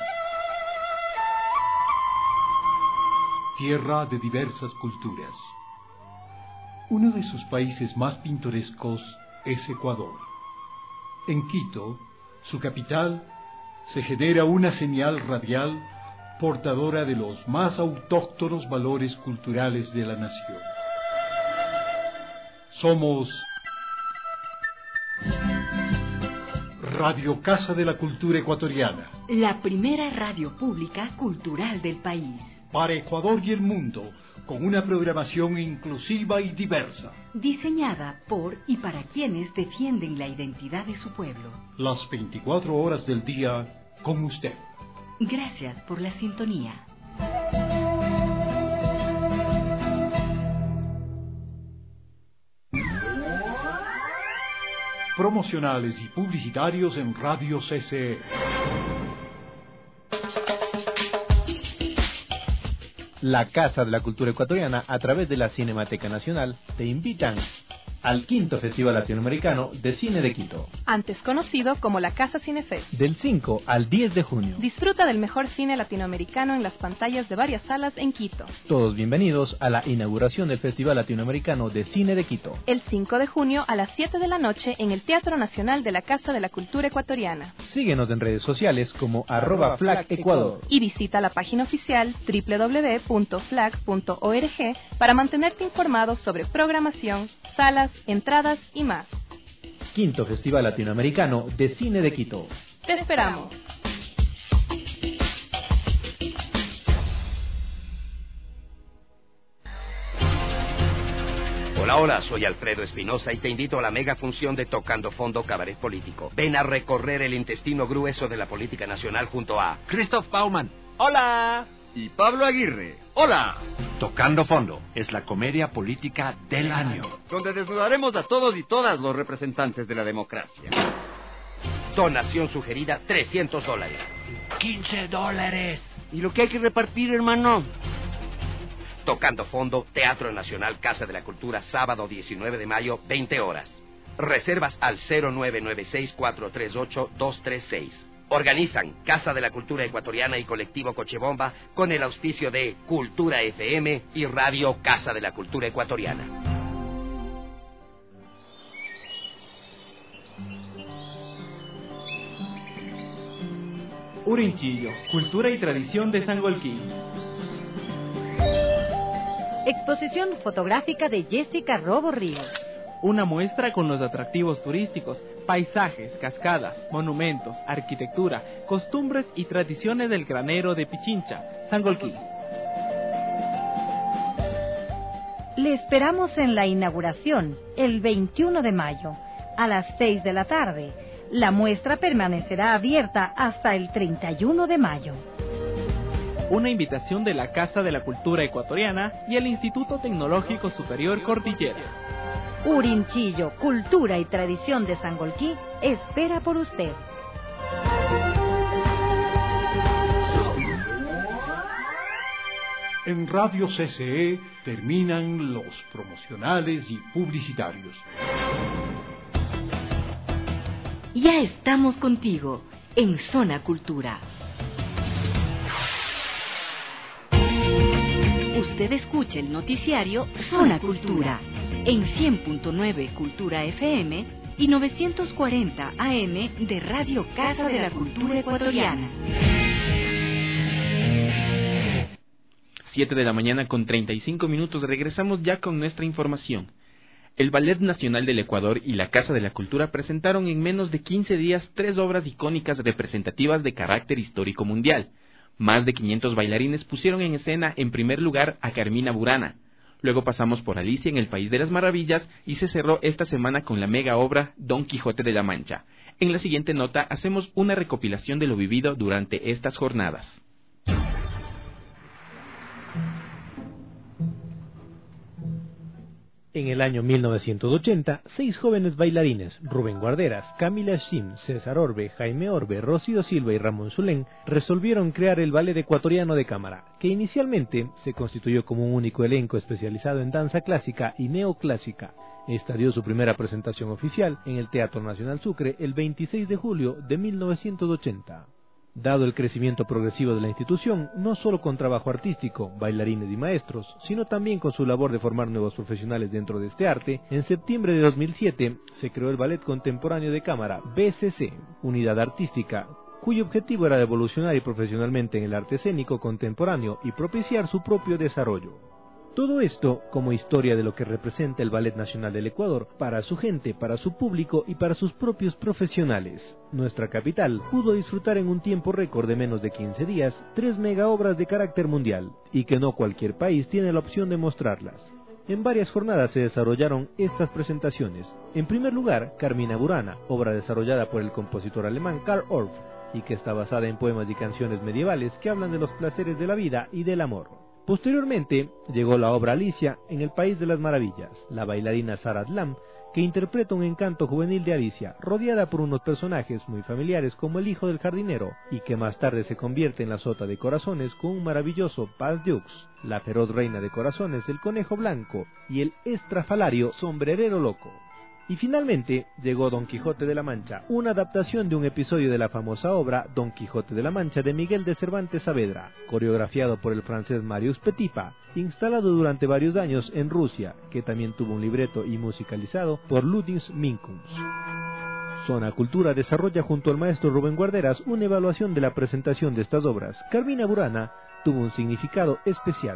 Tierra de diversas culturas. Uno de sus países más pintorescos es Ecuador. En Quito, su capital, se genera una señal radial portadora de los más autóctonos valores culturales de la nación. Somos Radio Casa de la Cultura Ecuatoriana, la primera radio pública cultural del país. Para Ecuador y el mundo, con una programación inclusiva y diversa. Diseñada por y para quienes defienden la identidad de su pueblo. Las veinticuatro horas del día con usted. Gracias por la sintonía. Promocionales y publicitarios en Radio C C E. La Casa de la Cultura Ecuatoriana, a través de la Cinemateca Nacional, te invitan al quinto Festival Latinoamericano de Cine de Quito, antes conocido como la Casa Cinefest. Del cinco al diez de junio. Disfruta del mejor cine latinoamericano en las pantallas de varias salas en Quito. Todos bienvenidos a la inauguración del Festival Latinoamericano de Cine de Quito. El cinco de junio a las siete de la noche en el Teatro Nacional de la Casa de la Cultura Ecuatoriana. Síguenos en redes sociales como arroba flag Ecuador. Y visita la página oficial doble u doble u doble u punto flag punto org para mantenerte informado sobre programación, salas, entradas y más. Quinto Festival Latinoamericano de Cine de Quito. Te esperamos. Hola, hola, soy Alfredo Espinosa y te invito a la mega función de Tocando Fondo Cabaret Político. Ven a recorrer el intestino grueso de la política nacional junto a Christoph Baumann. ¡Hola! Y Pablo Aguirre. ¡Hola! Tocando Fondo es la comedia política del año, donde desnudaremos a todos y todas los representantes de la democracia. Donación sugerida, trescientos dólares. quince dólares. ¿Y lo que hay que repartir, hermano? Tocando Fondo, Teatro Nacional, Casa de la Cultura, sábado diecinueve de mayo, veinte horas. Reservas al cero nueve nueve seis, cuatro tres ocho, dos tres seis. Organizan Casa de la Cultura Ecuatoriana y Colectivo Cochebomba con el auspicio de Cultura F M y Radio Casa de la Cultura Ecuatoriana. Urinchillo, cultura y tradición de Sangolquí. Exposición fotográfica de Jessica Robo Ríos. Una muestra con los atractivos turísticos, paisajes, cascadas, monumentos, arquitectura, costumbres y tradiciones del granero de Pichincha, Sangolquí. Le esperamos en la inauguración, el veintiuno de mayo, a las seis de la tarde. La muestra permanecerá abierta hasta el treinta y uno de mayo. Una invitación de la Casa de la Cultura Ecuatoriana y el Instituto Tecnológico Superior Cordillera. Urinchillo, cultura y tradición de Sangolquí espera por usted. En Radio C C E terminan los promocionales y publicitarios. Ya estamos contigo en Zona Cultura. Usted escucha el noticiario Zona Cultura en cien punto nueve Cultura F M y novecientos cuarenta A M de Radio Casa de la Cultura Ecuatoriana. siete de la mañana con treinta y cinco minutos, regresamos ya con nuestra información. El Ballet Nacional del Ecuador y la Casa de la Cultura presentaron en menos de quince días tres obras icónicas representativas de carácter histórico mundial. Más de quinientos bailarines pusieron en escena en primer lugar a Carmina Burana. Luego pasamos por Alicia en el País de las Maravillas y se cerró esta semana con la mega obra Don Quijote de la Mancha. En la siguiente nota hacemos una recopilación de lo vivido durante estas jornadas. En el año mil novecientos ochenta, seis jóvenes bailarines, Rubén Guarderas, Camila Shim, César Orbe, Jaime Orbe, Rocío Silva y Ramón Zulén, resolvieron crear el Ballet Ecuatoriano de Cámara, que inicialmente se constituyó como un único elenco especializado en danza clásica y neoclásica. Esta dio su primera presentación oficial en el Teatro Nacional Sucre el veintiséis de julio de mil novecientos ochenta. Dado el crecimiento progresivo de la institución, no solo con trabajo artístico, bailarines y maestros, sino también con su labor de formar nuevos profesionales dentro de este arte, en septiembre de dos mil siete se creó el Ballet Contemporáneo de Cámara, B C C, unidad artística, cuyo objetivo era evolucionar y profesionalmente en el arte escénico contemporáneo y propiciar su propio desarrollo. Todo esto como historia de lo que representa el Ballet Nacional del Ecuador para su gente, para su público y para sus propios profesionales. Nuestra capital pudo disfrutar en un tiempo récord de menos de quince días tres mega obras de carácter mundial y que no cualquier país tiene la opción de mostrarlas. En varias jornadas se desarrollaron estas presentaciones. En primer lugar, Carmina Burana, obra desarrollada por el compositor alemán Karl Orff y que está basada en poemas y canciones medievales que hablan de los placeres de la vida y del amor. Posteriormente, llegó la obra Alicia en el País de las Maravillas, la bailarina Sara Adlam, que interpreta un encanto juvenil de Alicia, rodeada por unos personajes muy familiares como el hijo del jardinero, y que más tarde se convierte en la sota de corazones con un maravilloso Pas Dux, la feroz reina de corazones del conejo blanco y el estrafalario sombrerero loco. Y finalmente llegó Don Quijote de la Mancha, una adaptación de un episodio de la famosa obra Don Quijote de la Mancha de Miguel de Cervantes Saavedra, coreografiado por el francés Marius Petipa, instalado durante varios años en Rusia, que también tuvo un libreto y musicalizado por Ludwig Minkums. Zona Cultura desarrolla junto al maestro Rubén Guarderas una evaluación de la presentación de estas obras. Carmina Burana tuvo un significado especial.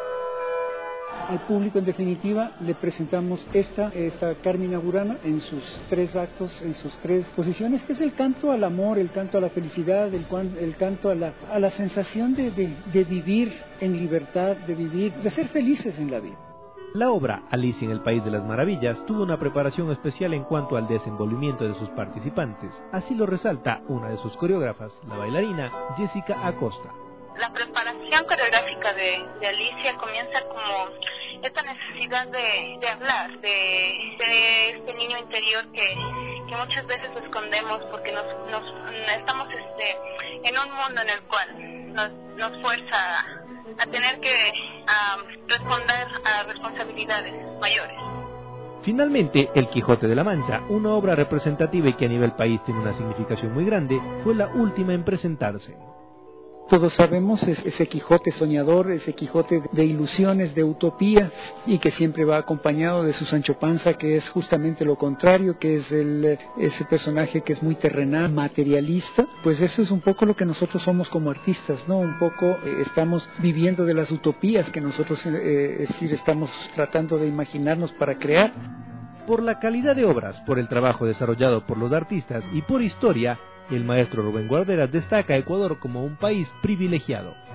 Al público, en definitiva, le presentamos esta, esta Carmina Burana en sus tres actos, en sus tres posiciones, que es el canto al amor, el canto a la felicidad, el, el canto a la, a la sensación de, de, de vivir en libertad, de vivir, de ser felices en la vida. La obra Alicia en el País de las Maravillas tuvo una preparación especial en cuanto al desenvolvimiento de sus participantes. Así lo resalta una de sus coreógrafas, la bailarina Jessica Acosta. La preparación coreográfica de, de Alicia comienza como esta necesidad de, de hablar, de, de este niño interior que, que muchas veces escondemos porque nos, nos estamos este, en un mundo en el cual nos, nos fuerza a, a tener que a responder a responsabilidades mayores. Finalmente, El Quijote de la Mancha, una obra representativa y que a nivel país tiene una significación muy grande, fue la última en presentarse. Todos sabemos ese Quijote soñador, ese Quijote de ilusiones, de utopías, y que siempre va acompañado de su Sancho Panza, que es justamente lo contrario, que es el, ese personaje que es muy terrenal, materialista. Pues eso es un poco lo que nosotros somos como artistas, ¿no? Un poco eh, estamos viviendo de las utopías que nosotros, eh, es decir, estamos tratando de imaginarnos para crear. Por la calidad de obras, por el trabajo desarrollado por los artistas y por historia, el maestro Rubén Guarderas destaca a Ecuador como un país privilegiado.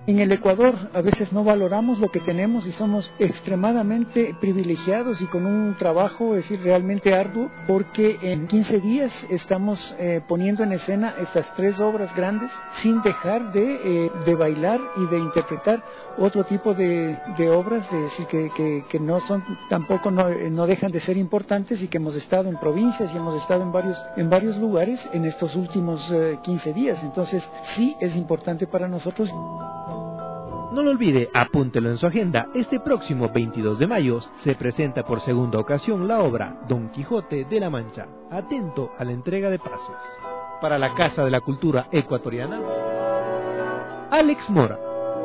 En el Ecuador a veces no valoramos lo que tenemos y somos extremadamente privilegiados y con un trabajo, es decir, realmente arduo, porque en quince días estamos eh, poniendo en escena estas tres obras grandes sin dejar de, eh, de bailar y de interpretar otro tipo de, de obras, es decir, que, que, que no son, tampoco no, no dejan de ser importantes y que hemos estado en provincias y hemos estado en varios, en varios lugares en estos últimos eh, quince días. Entonces sí es importante para nosotros. No lo olvide, apúntelo en su agenda. Este próximo veintidós de mayo se presenta por segunda ocasión la obra Don Quijote de la Mancha. Atento a la entrega de pases. Para la Casa de la Cultura Ecuatoriana, Alex Mora.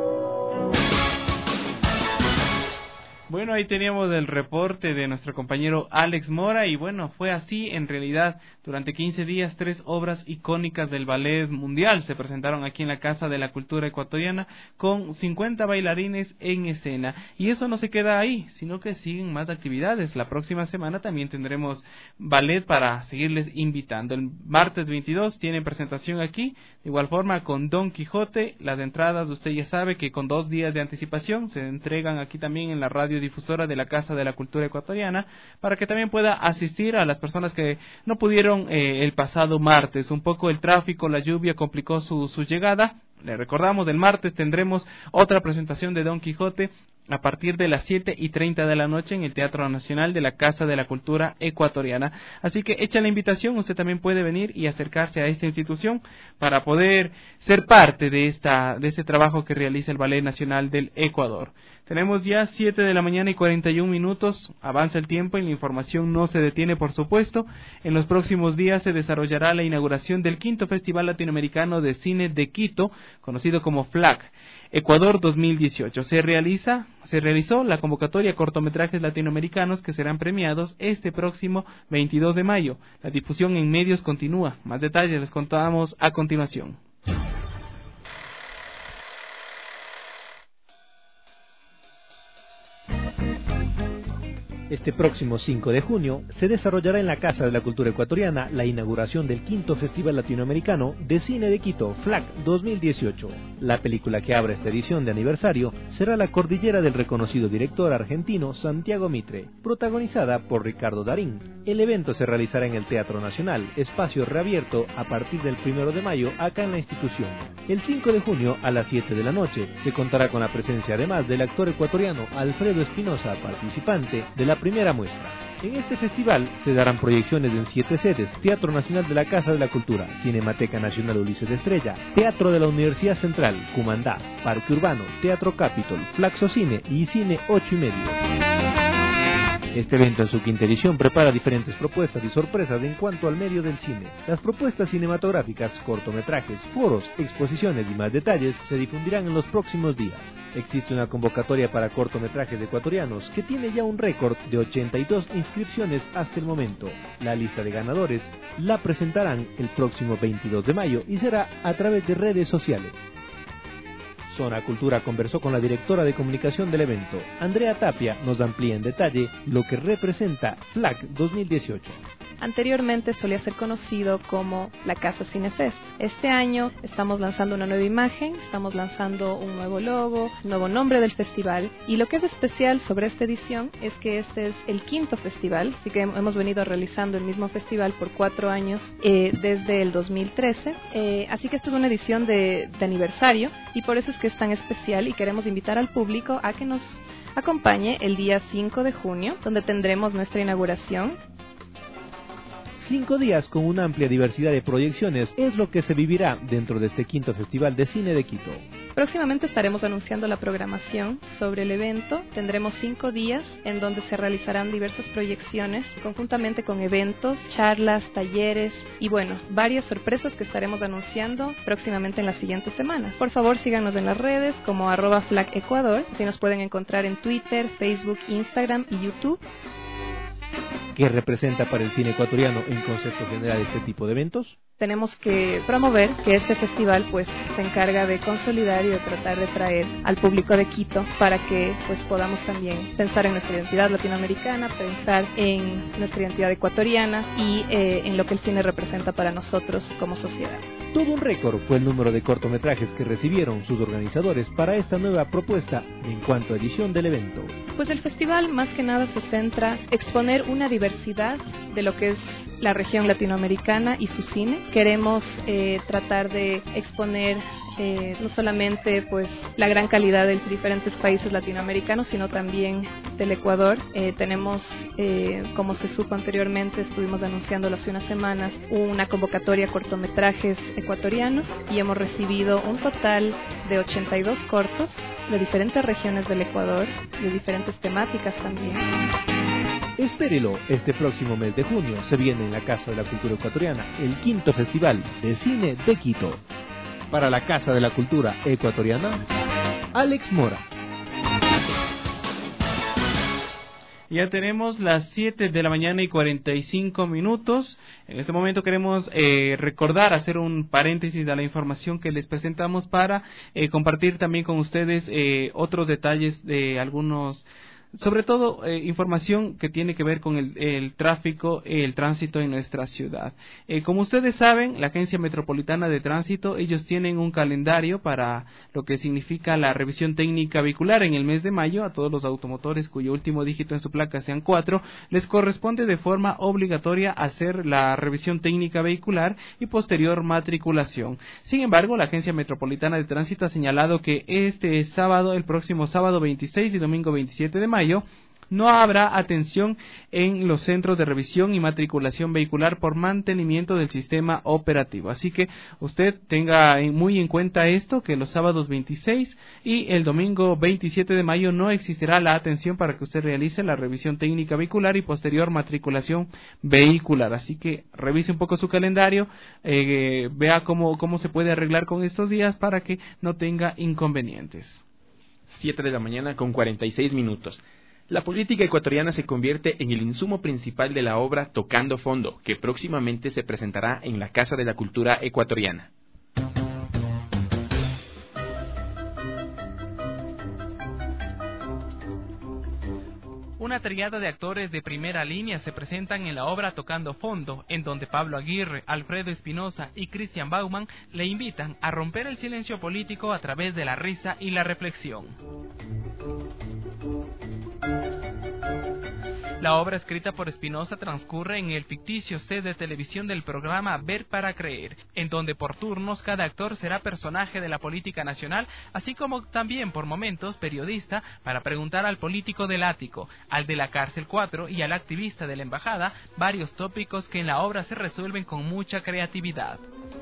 Bueno, ahí teníamos el reporte de nuestro compañero Alex Mora y bueno, fue así en realidad. Durante quince días, tres obras icónicas del ballet mundial se presentaron aquí en la Casa de la Cultura Ecuatoriana con cincuenta bailarines en escena. Y eso no se queda ahí, sino que siguen más actividades. La próxima semana también tendremos ballet para seguirles invitando. El martes veintidós tienen presentación aquí, de igual forma con Don Quijote. Las entradas, usted ya sabe que con dos días de anticipación se entregan aquí también en la radio difusora de la Casa de la Cultura Ecuatoriana, para que también pueda asistir a las personas que no pudieron eh, el pasado martes. Un poco el tráfico, la lluvia complicó su, su llegada. Le recordamos, el martes tendremos otra presentación de Don Quijote a partir de las siete y treinta de la noche en el Teatro Nacional de la Casa de la Cultura Ecuatoriana. Así que echa la invitación, usted también puede venir y acercarse a esta institución para poder ser parte de esta de este trabajo que realiza el Ballet Nacional del Ecuador. Tenemos ya siete de la mañana y cuarenta y un minutos, avanza el tiempo y la información no se detiene, por supuesto. En los próximos días se desarrollará la inauguración del quinto Festival Latinoamericano de Cine de Quito, conocido como FLAC Ecuador dos mil dieciocho. Se realiza, se realizó la convocatoria a cortometrajes latinoamericanos que serán premiados este próximo veintidós de mayo. La difusión en medios continúa. Más detalles les contamos a continuación. Este próximo cinco de junio se desarrollará en la Casa de la Cultura Ecuatoriana la inauguración del quinto Festival Latinoamericano de Cine de Quito, FLAC dos mil dieciocho. La película que abre esta edición de aniversario será La Cordillera del reconocido director argentino Santiago Mitre, protagonizada por Ricardo Darín. El evento se realizará en el Teatro Nacional, espacio reabierto a partir del primero de mayo acá en la institución. El cinco de junio a las siete de la noche se contará con la presencia además del actor ecuatoriano Alfredo Espinosa, participante de la primera muestra. En este festival se darán proyecciones en siete sedes: Teatro Nacional de la Casa de la Cultura, Cinemateca Nacional Ulises de Estrella, Teatro de la Universidad Central, Cumandá, Parque Urbano, Teatro Capitol, Flaxo Cine y Cine ocho y medio. Este evento en su quinta edición prepara diferentes propuestas y sorpresas en cuanto al medio del cine. Las propuestas cinematográficas, cortometrajes, foros, exposiciones y más detalles se difundirán en los próximos días. Existe una convocatoria para cortometrajes ecuatorianos que tiene ya un récord de ochenta y dos inscripciones hasta el momento. La lista de ganadores la presentarán el próximo veintidós de mayo y será a través de redes sociales. Zona Cultura conversó con la directora de comunicación del evento. Andrea Tapia nos amplía en detalle lo que representa FLAC dos mil dieciocho. Anteriormente solía ser conocido como la Casa Cinefest. Este año estamos lanzando una nueva imagen, estamos lanzando un nuevo logo, un nuevo nombre del festival, y lo que es especial sobre esta edición es que este es el quinto festival, así que hemos venido realizando el mismo festival por cuatro años eh, desde el dos mil trece, eh, así que esta es una edición de, de aniversario y por eso es que es tan especial y queremos invitar al público a que nos acompañe el día cinco de junio, donde tendremos nuestra inauguración. Cinco días con una amplia diversidad de proyecciones es lo que se vivirá dentro de este quinto Festival de Cine de Quito. Próximamente estaremos anunciando la programación sobre el evento. Tendremos cinco días en donde se realizarán diversas proyecciones, conjuntamente con eventos, charlas, talleres y bueno, varias sorpresas que estaremos anunciando próximamente en las siguientes semanas. Por favor, síganos en las redes como arroba FLAC Ecuador, así nos pueden encontrar en Twitter, Facebook, Instagram y YouTube. ¿Qué representa para el cine ecuatoriano en concepto general este tipo de eventos? tenemos que promover que este festival pues se encarga de consolidar y de tratar de traer al público de Quito para que pues podamos también pensar en nuestra identidad latinoamericana, pensar en nuestra identidad ecuatoriana y eh, en lo que el cine representa para nosotros como sociedad. Todo un récord fue el número de cortometrajes que recibieron sus organizadores para esta nueva propuesta en cuanto a edición del evento. Pues el festival más que nada se centra en exponer una diversidad de lo que es la región latinoamericana y su cine. Queremos eh, tratar de exponer eh, no solamente pues la gran calidad de diferentes países latinoamericanos, sino también del Ecuador. Eh, tenemos, eh, como se supo anteriormente, estuvimos anunciándolo hace unas semanas, una convocatoria a cortometrajes ecuatorianos y hemos recibido un total de ochenta y dos cortos de diferentes regiones del Ecuador, de diferentes temáticas también. Espérelo, este próximo mes de junio se viene en la Casa de la Cultura Ecuatoriana el quinto Festival de Cine de Quito. Para la Casa de la Cultura Ecuatoriana, Alex Mora. Ya tenemos las siete de la mañana y cuarenta y cinco minutos. En este momento queremos eh, recordar, hacer un paréntesis a la información que les presentamos para eh, compartir también con ustedes eh, otros detalles de algunos... Sobre todo, eh, información que tiene que ver con el, el tráfico, el tránsito en nuestra ciudad. Eh, como ustedes saben, la Agencia Metropolitana de Tránsito, ellos tienen un calendario para lo que significa la revisión técnica vehicular en el mes de mayo. A todos los automotores cuyo último dígito en su placa sean cuatro, les corresponde de forma obligatoria hacer la revisión técnica vehicular y posterior matriculación. Sin embargo, la Agencia Metropolitana de Tránsito ha señalado que este sábado, el próximo sábado veintiséis y domingo veintisiete de mayo, no habrá atención en los centros de revisión y matriculación vehicular por mantenimiento del sistema operativo. Así que usted tenga muy en cuenta esto, que los sábados veintiséis y el domingo veintisiete de mayo no existirá la atención para que usted realice la revisión técnica vehicular y posterior matriculación vehicular. Así que revise un poco su calendario, eh, vea cómo, cómo se puede arreglar con estos días para que no tenga inconvenientes. siete de la mañana con cuarenta y seis minutos. La política ecuatoriana se convierte en el insumo principal de la obra Tocando Fondo, que próximamente se presentará en la Casa de la Cultura Ecuatoriana. Una triada de actores de primera línea se presentan en la obra Tocando Fondo, en donde Pablo Aguirre, Alfredo Espinosa y Christian Bauman le invitan a romper el silencio político a través de la risa y la reflexión. La obra escrita por Espinosa transcurre en el ficticio set de televisión del programa Ver para Creer, en donde por turnos cada actor será personaje de la política nacional, así como también por momentos periodista para preguntar al político del ático, al de la cárcel cuatro y al activista de la embajada varios tópicos que en la obra se resuelven con mucha creatividad.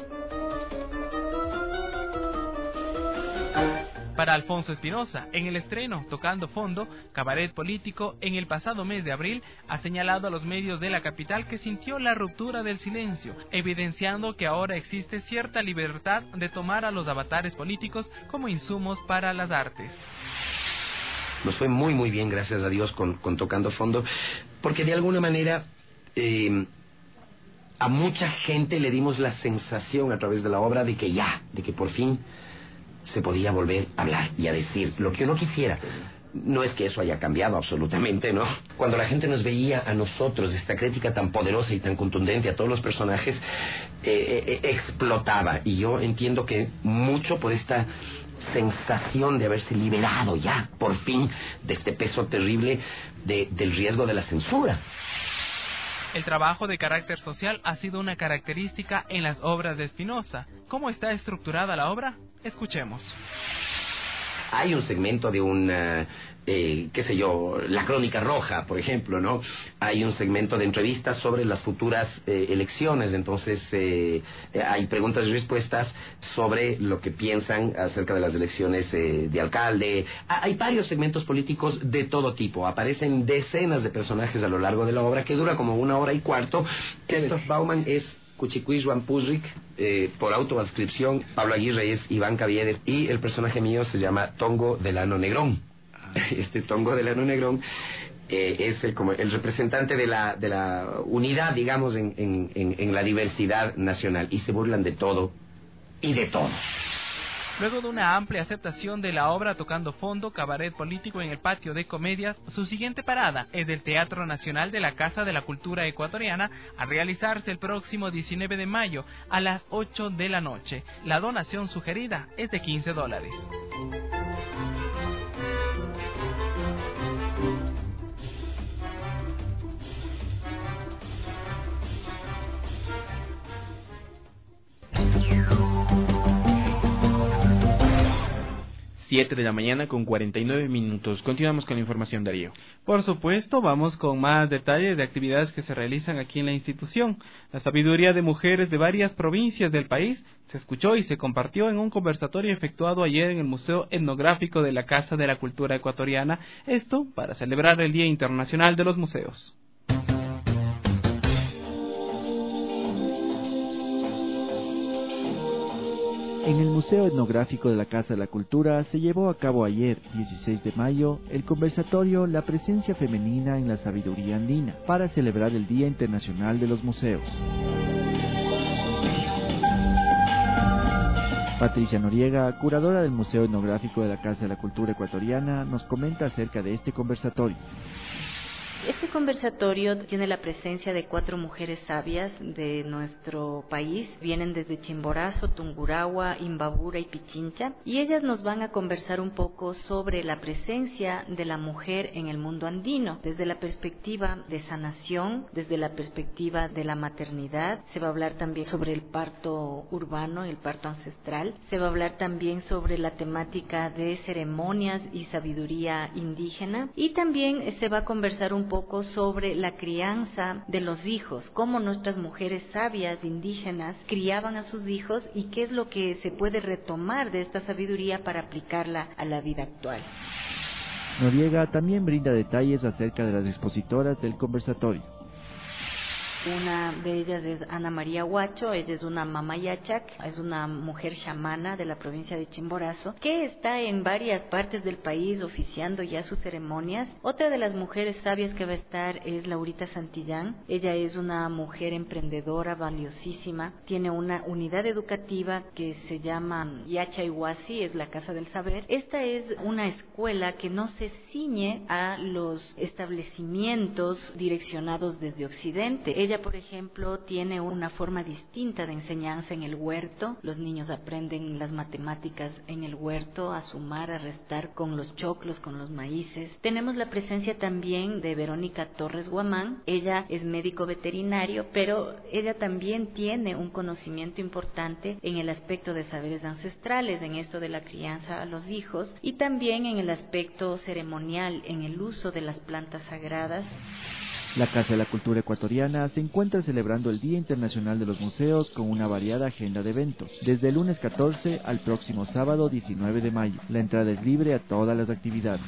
Para Alfonso Espinosa, en el estreno Tocando Fondo, cabaret político, en el pasado mes de abril, ha señalado a los medios de la capital que sintió la ruptura del silencio, evidenciando que ahora existe cierta libertad de tomar a los avatares políticos como insumos para las artes. Nos fue muy muy bien, gracias a Dios, con, con Tocando Fondo, porque de alguna manera eh, a mucha gente le dimos la sensación a través de la obra de que ya, de que por fin se podía volver a hablar y a decir lo que uno quisiera. No es que eso haya cambiado absolutamente, ¿no? Cuando la gente nos veía a nosotros, esta crítica tan poderosa y tan contundente a todos los personajes, eh, eh, explotaba. Y yo entiendo que mucho por esta sensación de haberse liberado ya, por fin, de este peso terrible de, del riesgo de la censura. El trabajo de carácter social ha sido una característica en las obras de Espinosa. ¿Cómo está estructurada la obra? Escuchemos. Hay un segmento de una, eh, qué sé yo, la Crónica Roja, por ejemplo, ¿no? Hay un segmento de entrevistas sobre las futuras eh, elecciones, entonces eh, hay preguntas y respuestas sobre lo que piensan acerca de las elecciones eh, de alcalde. Hay varios segmentos políticos de todo tipo, aparecen decenas de personajes a lo largo de la obra, que dura como una hora y cuarto. Christoph Bauman es Cuchicuis Juan Puzric, eh, por autoadscripción. Pablo Aguirre es Iván Cavieres y el personaje mío se llama Tongo Delano Negrón. Este Tongo Delano Negrón eh, es el, como el representante de la, de la unidad, digamos, en, en, en, en la diversidad nacional, y se burlan de todo y de todos. Luego de una amplia aceptación de la obra Tocando Fondo, cabaret político en el patio de comedias, su siguiente parada es el Teatro Nacional de la Casa de la Cultura Ecuatoriana, a realizarse el próximo diecinueve de mayo a las ocho de la noche. La donación sugerida es de quince dólares. siete de la mañana con cuarenta y nueve minutos. Continuamos con la información, Darío. Por supuesto, vamos con más detalles de actividades que se realizan aquí en la institución. La sabiduría de mujeres de varias provincias del país se escuchó y se compartió en un conversatorio efectuado ayer en el Museo Etnográfico de la Casa de la Cultura Ecuatoriana, esto para celebrar el Día Internacional de los Museos. En el Museo Etnográfico de la Casa de la Cultura se llevó a cabo ayer, dieciséis de mayo, el conversatorio La presencia femenina en la sabiduría andina, para celebrar el Día Internacional de los Museos. Patricia Noriega, curadora del Museo Etnográfico de la Casa de la Cultura Ecuatoriana, nos comenta acerca de este conversatorio. Este conversatorio tiene la presencia de cuatro mujeres sabias de nuestro país. Vienen desde Chimborazo, Tungurahua, Imbabura y Pichincha, y ellas nos van a conversar un poco sobre la presencia de la mujer en el mundo andino, desde la perspectiva de sanación, desde la perspectiva de la maternidad. Se va a hablar también sobre el parto urbano, el parto ancestral. Se va a hablar también sobre la temática de ceremonias y sabiduría indígena, y también se va a conversar un poco sobre la crianza de los hijos, cómo nuestras mujeres sabias indígenas criaban a sus hijos y qué es lo que se puede retomar de esta sabiduría para aplicarla a la vida actual. Noriega también brinda detalles acerca de las expositoras del conversatorio. Una de ellas es Ana María Huacho, ella es una mamayachac, es una mujer chamana de la provincia de Chimborazo, que está en varias partes del país oficiando ya sus ceremonias. Otra de las mujeres sabias que va a estar es Laurita Santillán, ella es una mujer emprendedora valiosísima, tiene una unidad educativa que se llama Yachayhuasi, es la Casa del Saber. Esta es una escuela que no se ciñe a los establecimientos direccionados desde Occidente. Ella Ella, por ejemplo, tiene una forma distinta de enseñanza en el huerto. Los niños aprenden las matemáticas en el huerto, a sumar, a restar con los choclos, con los maíces. Tenemos la presencia también de Verónica Torres Guamán. Ella es médico veterinario, pero ella también tiene un conocimiento importante en el aspecto de saberes ancestrales, en esto de la crianza a los hijos, y también en el aspecto ceremonial, en el uso de las plantas sagradas. La Casa de la Cultura Ecuatoriana se encuentra celebrando el Día Internacional de los Museos con una variada agenda de eventos, desde el lunes catorce al próximo sábado diecinueve de mayo. La entrada es libre a todas las actividades.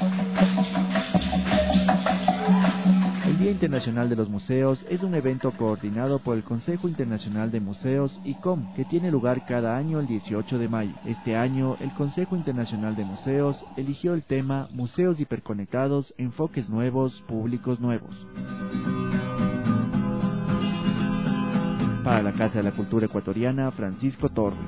El Día Internacional de los Museos es un evento coordinado por el Consejo Internacional de Museos I C O M, que tiene lugar cada año el dieciocho de mayo. Este año, el Consejo Internacional de Museos eligió el tema Museos hiperconectados, enfoques nuevos, públicos nuevos. Para la Casa de la Cultura Ecuatoriana, Francisco Torres.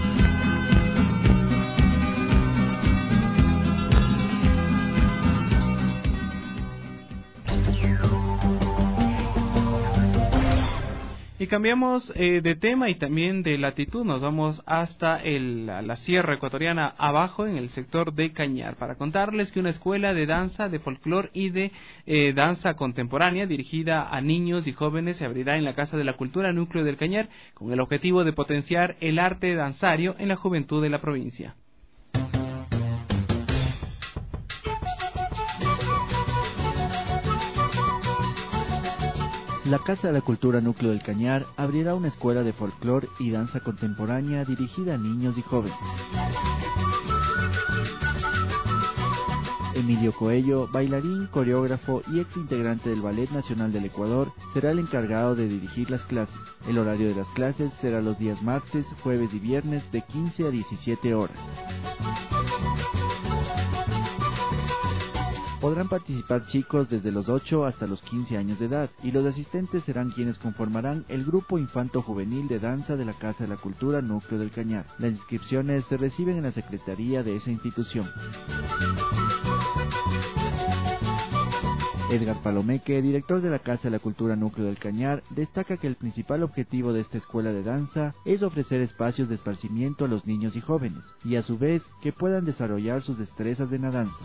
Y cambiamos eh, de tema y también de latitud, nos vamos hasta el, la sierra ecuatoriana abajo en el sector de Cañar para contarles que una escuela de danza, de folclore y de eh, danza contemporánea dirigida a niños y jóvenes se abrirá en la Casa de la Cultura Núcleo del Cañar con el objetivo de potenciar el arte danzario en la juventud de la provincia. La Casa de la Cultura Núcleo del Cañar abrirá una escuela de folclore y danza contemporánea dirigida a niños y jóvenes. Emilio Coello, bailarín, coreógrafo y ex integrante del Ballet Nacional del Ecuador, será el encargado de dirigir las clases. El horario de las clases será los días martes, jueves y viernes de quince a diecisiete horas. Podrán participar chicos desde los ocho hasta los quince años de edad, y los asistentes serán quienes conformarán el grupo infanto-juvenil de danza de la Casa de la Cultura Núcleo del Cañar. Las inscripciones se reciben en la secretaría de esa institución. Edgar Palomeque, director de la Casa de la Cultura Núcleo del Cañar, destaca que el principal objetivo de esta escuela de danza es ofrecer espacios de esparcimiento a los niños y jóvenes, y a su vez que puedan desarrollar sus destrezas en la danza.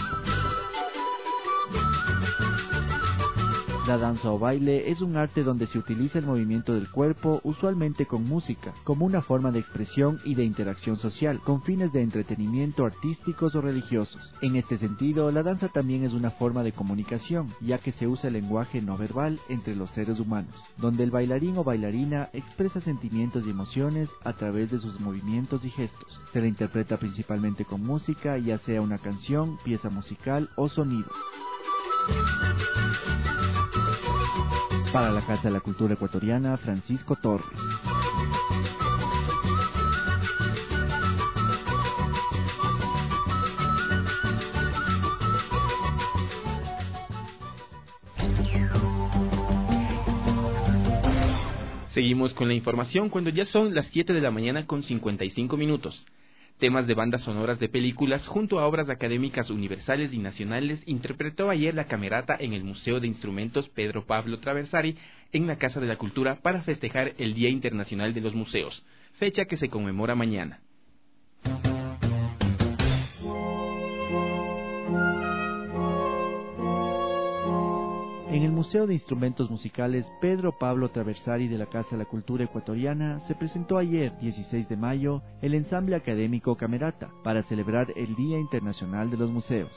La danza o baile es un arte donde se utiliza el movimiento del cuerpo, usualmente con música, como una forma de expresión y de interacción social, con fines de entretenimiento artísticos o religiosos. En este sentido, la danza también es una forma de comunicación, ya que se usa el lenguaje no verbal entre los seres humanos, donde el bailarín o bailarina expresa sentimientos y emociones a través de sus movimientos y gestos. Se la interpreta principalmente con música, ya sea una canción, pieza musical o sonido. Para la Casa de la Cultura Ecuatoriana, Francisco Torres. Seguimos con la información cuando ya son las siete de la mañana con cincuenta y cinco minutos. Temas de bandas sonoras de películas junto a obras académicas universales y nacionales interpretó ayer la Camerata en el Museo de Instrumentos Pedro Pablo Traversari en la Casa de la Cultura para festejar el Día Internacional de los Museos, fecha que se conmemora mañana. En el Museo de Instrumentos Musicales Pedro Pablo Traversari de la Casa de la Cultura Ecuatoriana se presentó ayer, dieciséis de mayo, el ensamble académico Camerata para celebrar el Día Internacional de los Museos.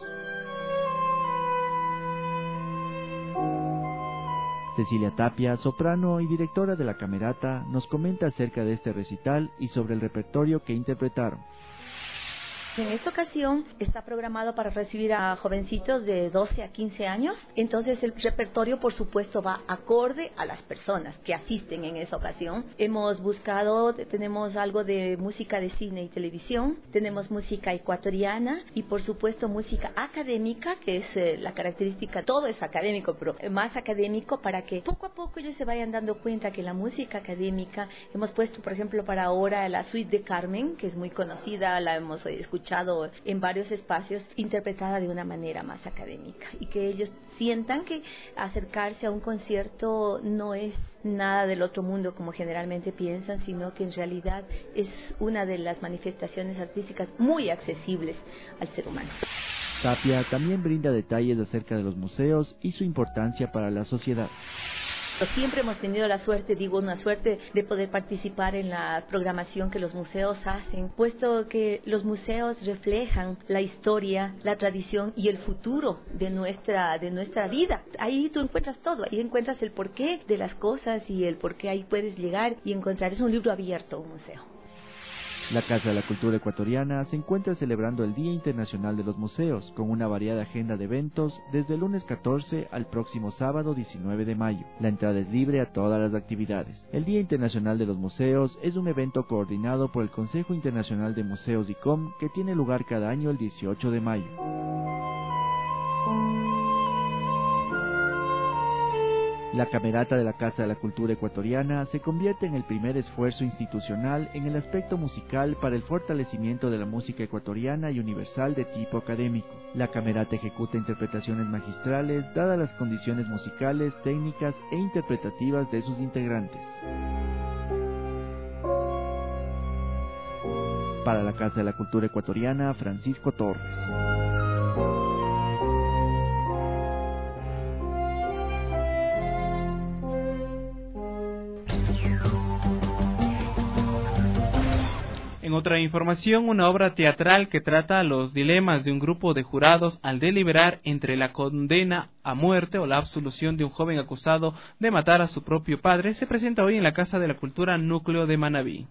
Cecilia Tapia, soprano y directora de la Camerata, nos comenta acerca de este recital y sobre el repertorio que interpretaron. En esta ocasión está programado para recibir a jovencitos de doce a quince años, entonces el repertorio por supuesto va acorde a las personas que asisten en esa ocasión. Hemos buscado, tenemos algo de música de cine y televisión, tenemos música ecuatoriana y por supuesto música académica, que es eh, la característica, todo es académico, pero más académico para que poco a poco ellos se vayan dando cuenta que la música académica, hemos puesto por ejemplo para ahora la suite de Carmen, que es muy conocida, la hemos escuchado en varios espacios, interpretada de una manera más académica y que ellos sientan que acercarse a un concierto no es nada del otro mundo como generalmente piensan, sino que en realidad es una de las manifestaciones artísticas muy accesibles al ser humano. Tapia también brinda detalles acerca de los museos y su importancia para la sociedad. Siempre hemos tenido la suerte, digo una suerte, de poder participar en la programación que los museos hacen, puesto que los museos reflejan la historia, la tradición y el futuro de nuestra, de nuestra vida. Ahí tú encuentras todo, ahí encuentras el porqué de las cosas y el porqué ahí puedes llegar y encontrar. Es un libro abierto, un museo. La Casa de la Cultura Ecuatoriana se encuentra celebrando el Día Internacional de los Museos, con una variada agenda de eventos desde el lunes catorce al próximo sábado diecinueve de mayo. La entrada es libre a todas las actividades. El Día Internacional de los Museos es un evento coordinado por el Consejo Internacional de Museos I C O M que tiene lugar cada año el dieciocho de mayo. La Camerata de la Casa de la Cultura Ecuatoriana se convierte en el primer esfuerzo institucional en el aspecto musical para el fortalecimiento de la música ecuatoriana y universal de tipo académico. La Camerata ejecuta interpretaciones magistrales dadas las condiciones musicales, técnicas e interpretativas de sus integrantes. Para la Casa de la Cultura Ecuatoriana, Francisco Torres. En otra información, una obra teatral que trata los dilemas de un grupo de jurados al deliberar entre la condena a muerte o la absolución de un joven acusado de matar a su propio padre se presenta hoy en la Casa de la Cultura Núcleo de Manabí.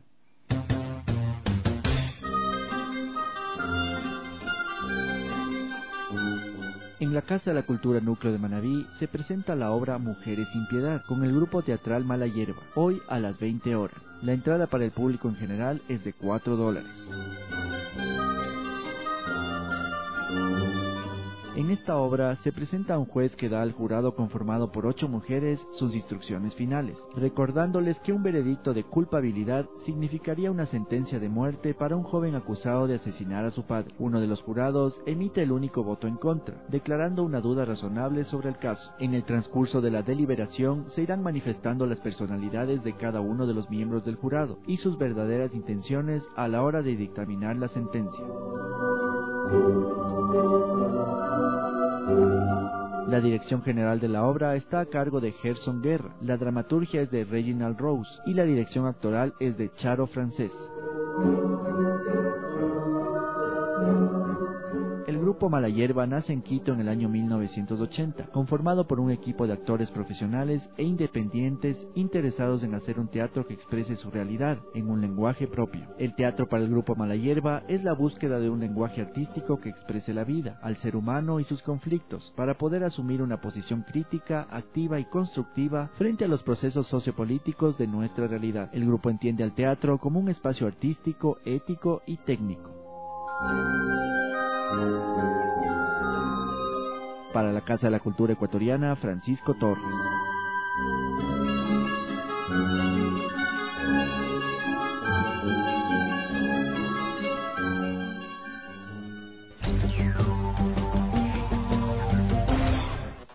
En la Casa de la Cultura Núcleo de Manabí se presenta la obra Mujeres sin Piedad con el grupo teatral Mala Hierba, hoy a las veinte horas. La entrada para el público en general es de cuatro dólares. En esta obra se presenta a un juez que da al jurado conformado por ocho mujeres sus instrucciones finales, recordándoles que un veredicto de culpabilidad significaría una sentencia de muerte para un joven acusado de asesinar a su padre. Uno de los jurados emite el único voto en contra, declarando una duda razonable sobre el caso. En el transcurso de la deliberación se irán manifestando las personalidades de cada uno de los miembros del jurado y sus verdaderas intenciones a la hora de dictaminar la sentencia. La dirección general de la obra está a cargo de Gerson Guerra, la dramaturgia es de Reginald Rose y la dirección actoral es de Charo Francés. El grupo Malayerba nace en Quito en el año mil novecientos ochenta, conformado por un equipo de actores profesionales e independientes interesados en hacer un teatro que exprese su realidad en un lenguaje propio. El teatro para el grupo Malayerba es la búsqueda de un lenguaje artístico que exprese la vida, al ser humano y sus conflictos, para poder asumir una posición crítica, activa y constructiva frente a los procesos sociopolíticos de nuestra realidad. El grupo entiende al teatro como un espacio artístico, ético y técnico. Para la Casa de la Cultura Ecuatoriana, Francisco Torres.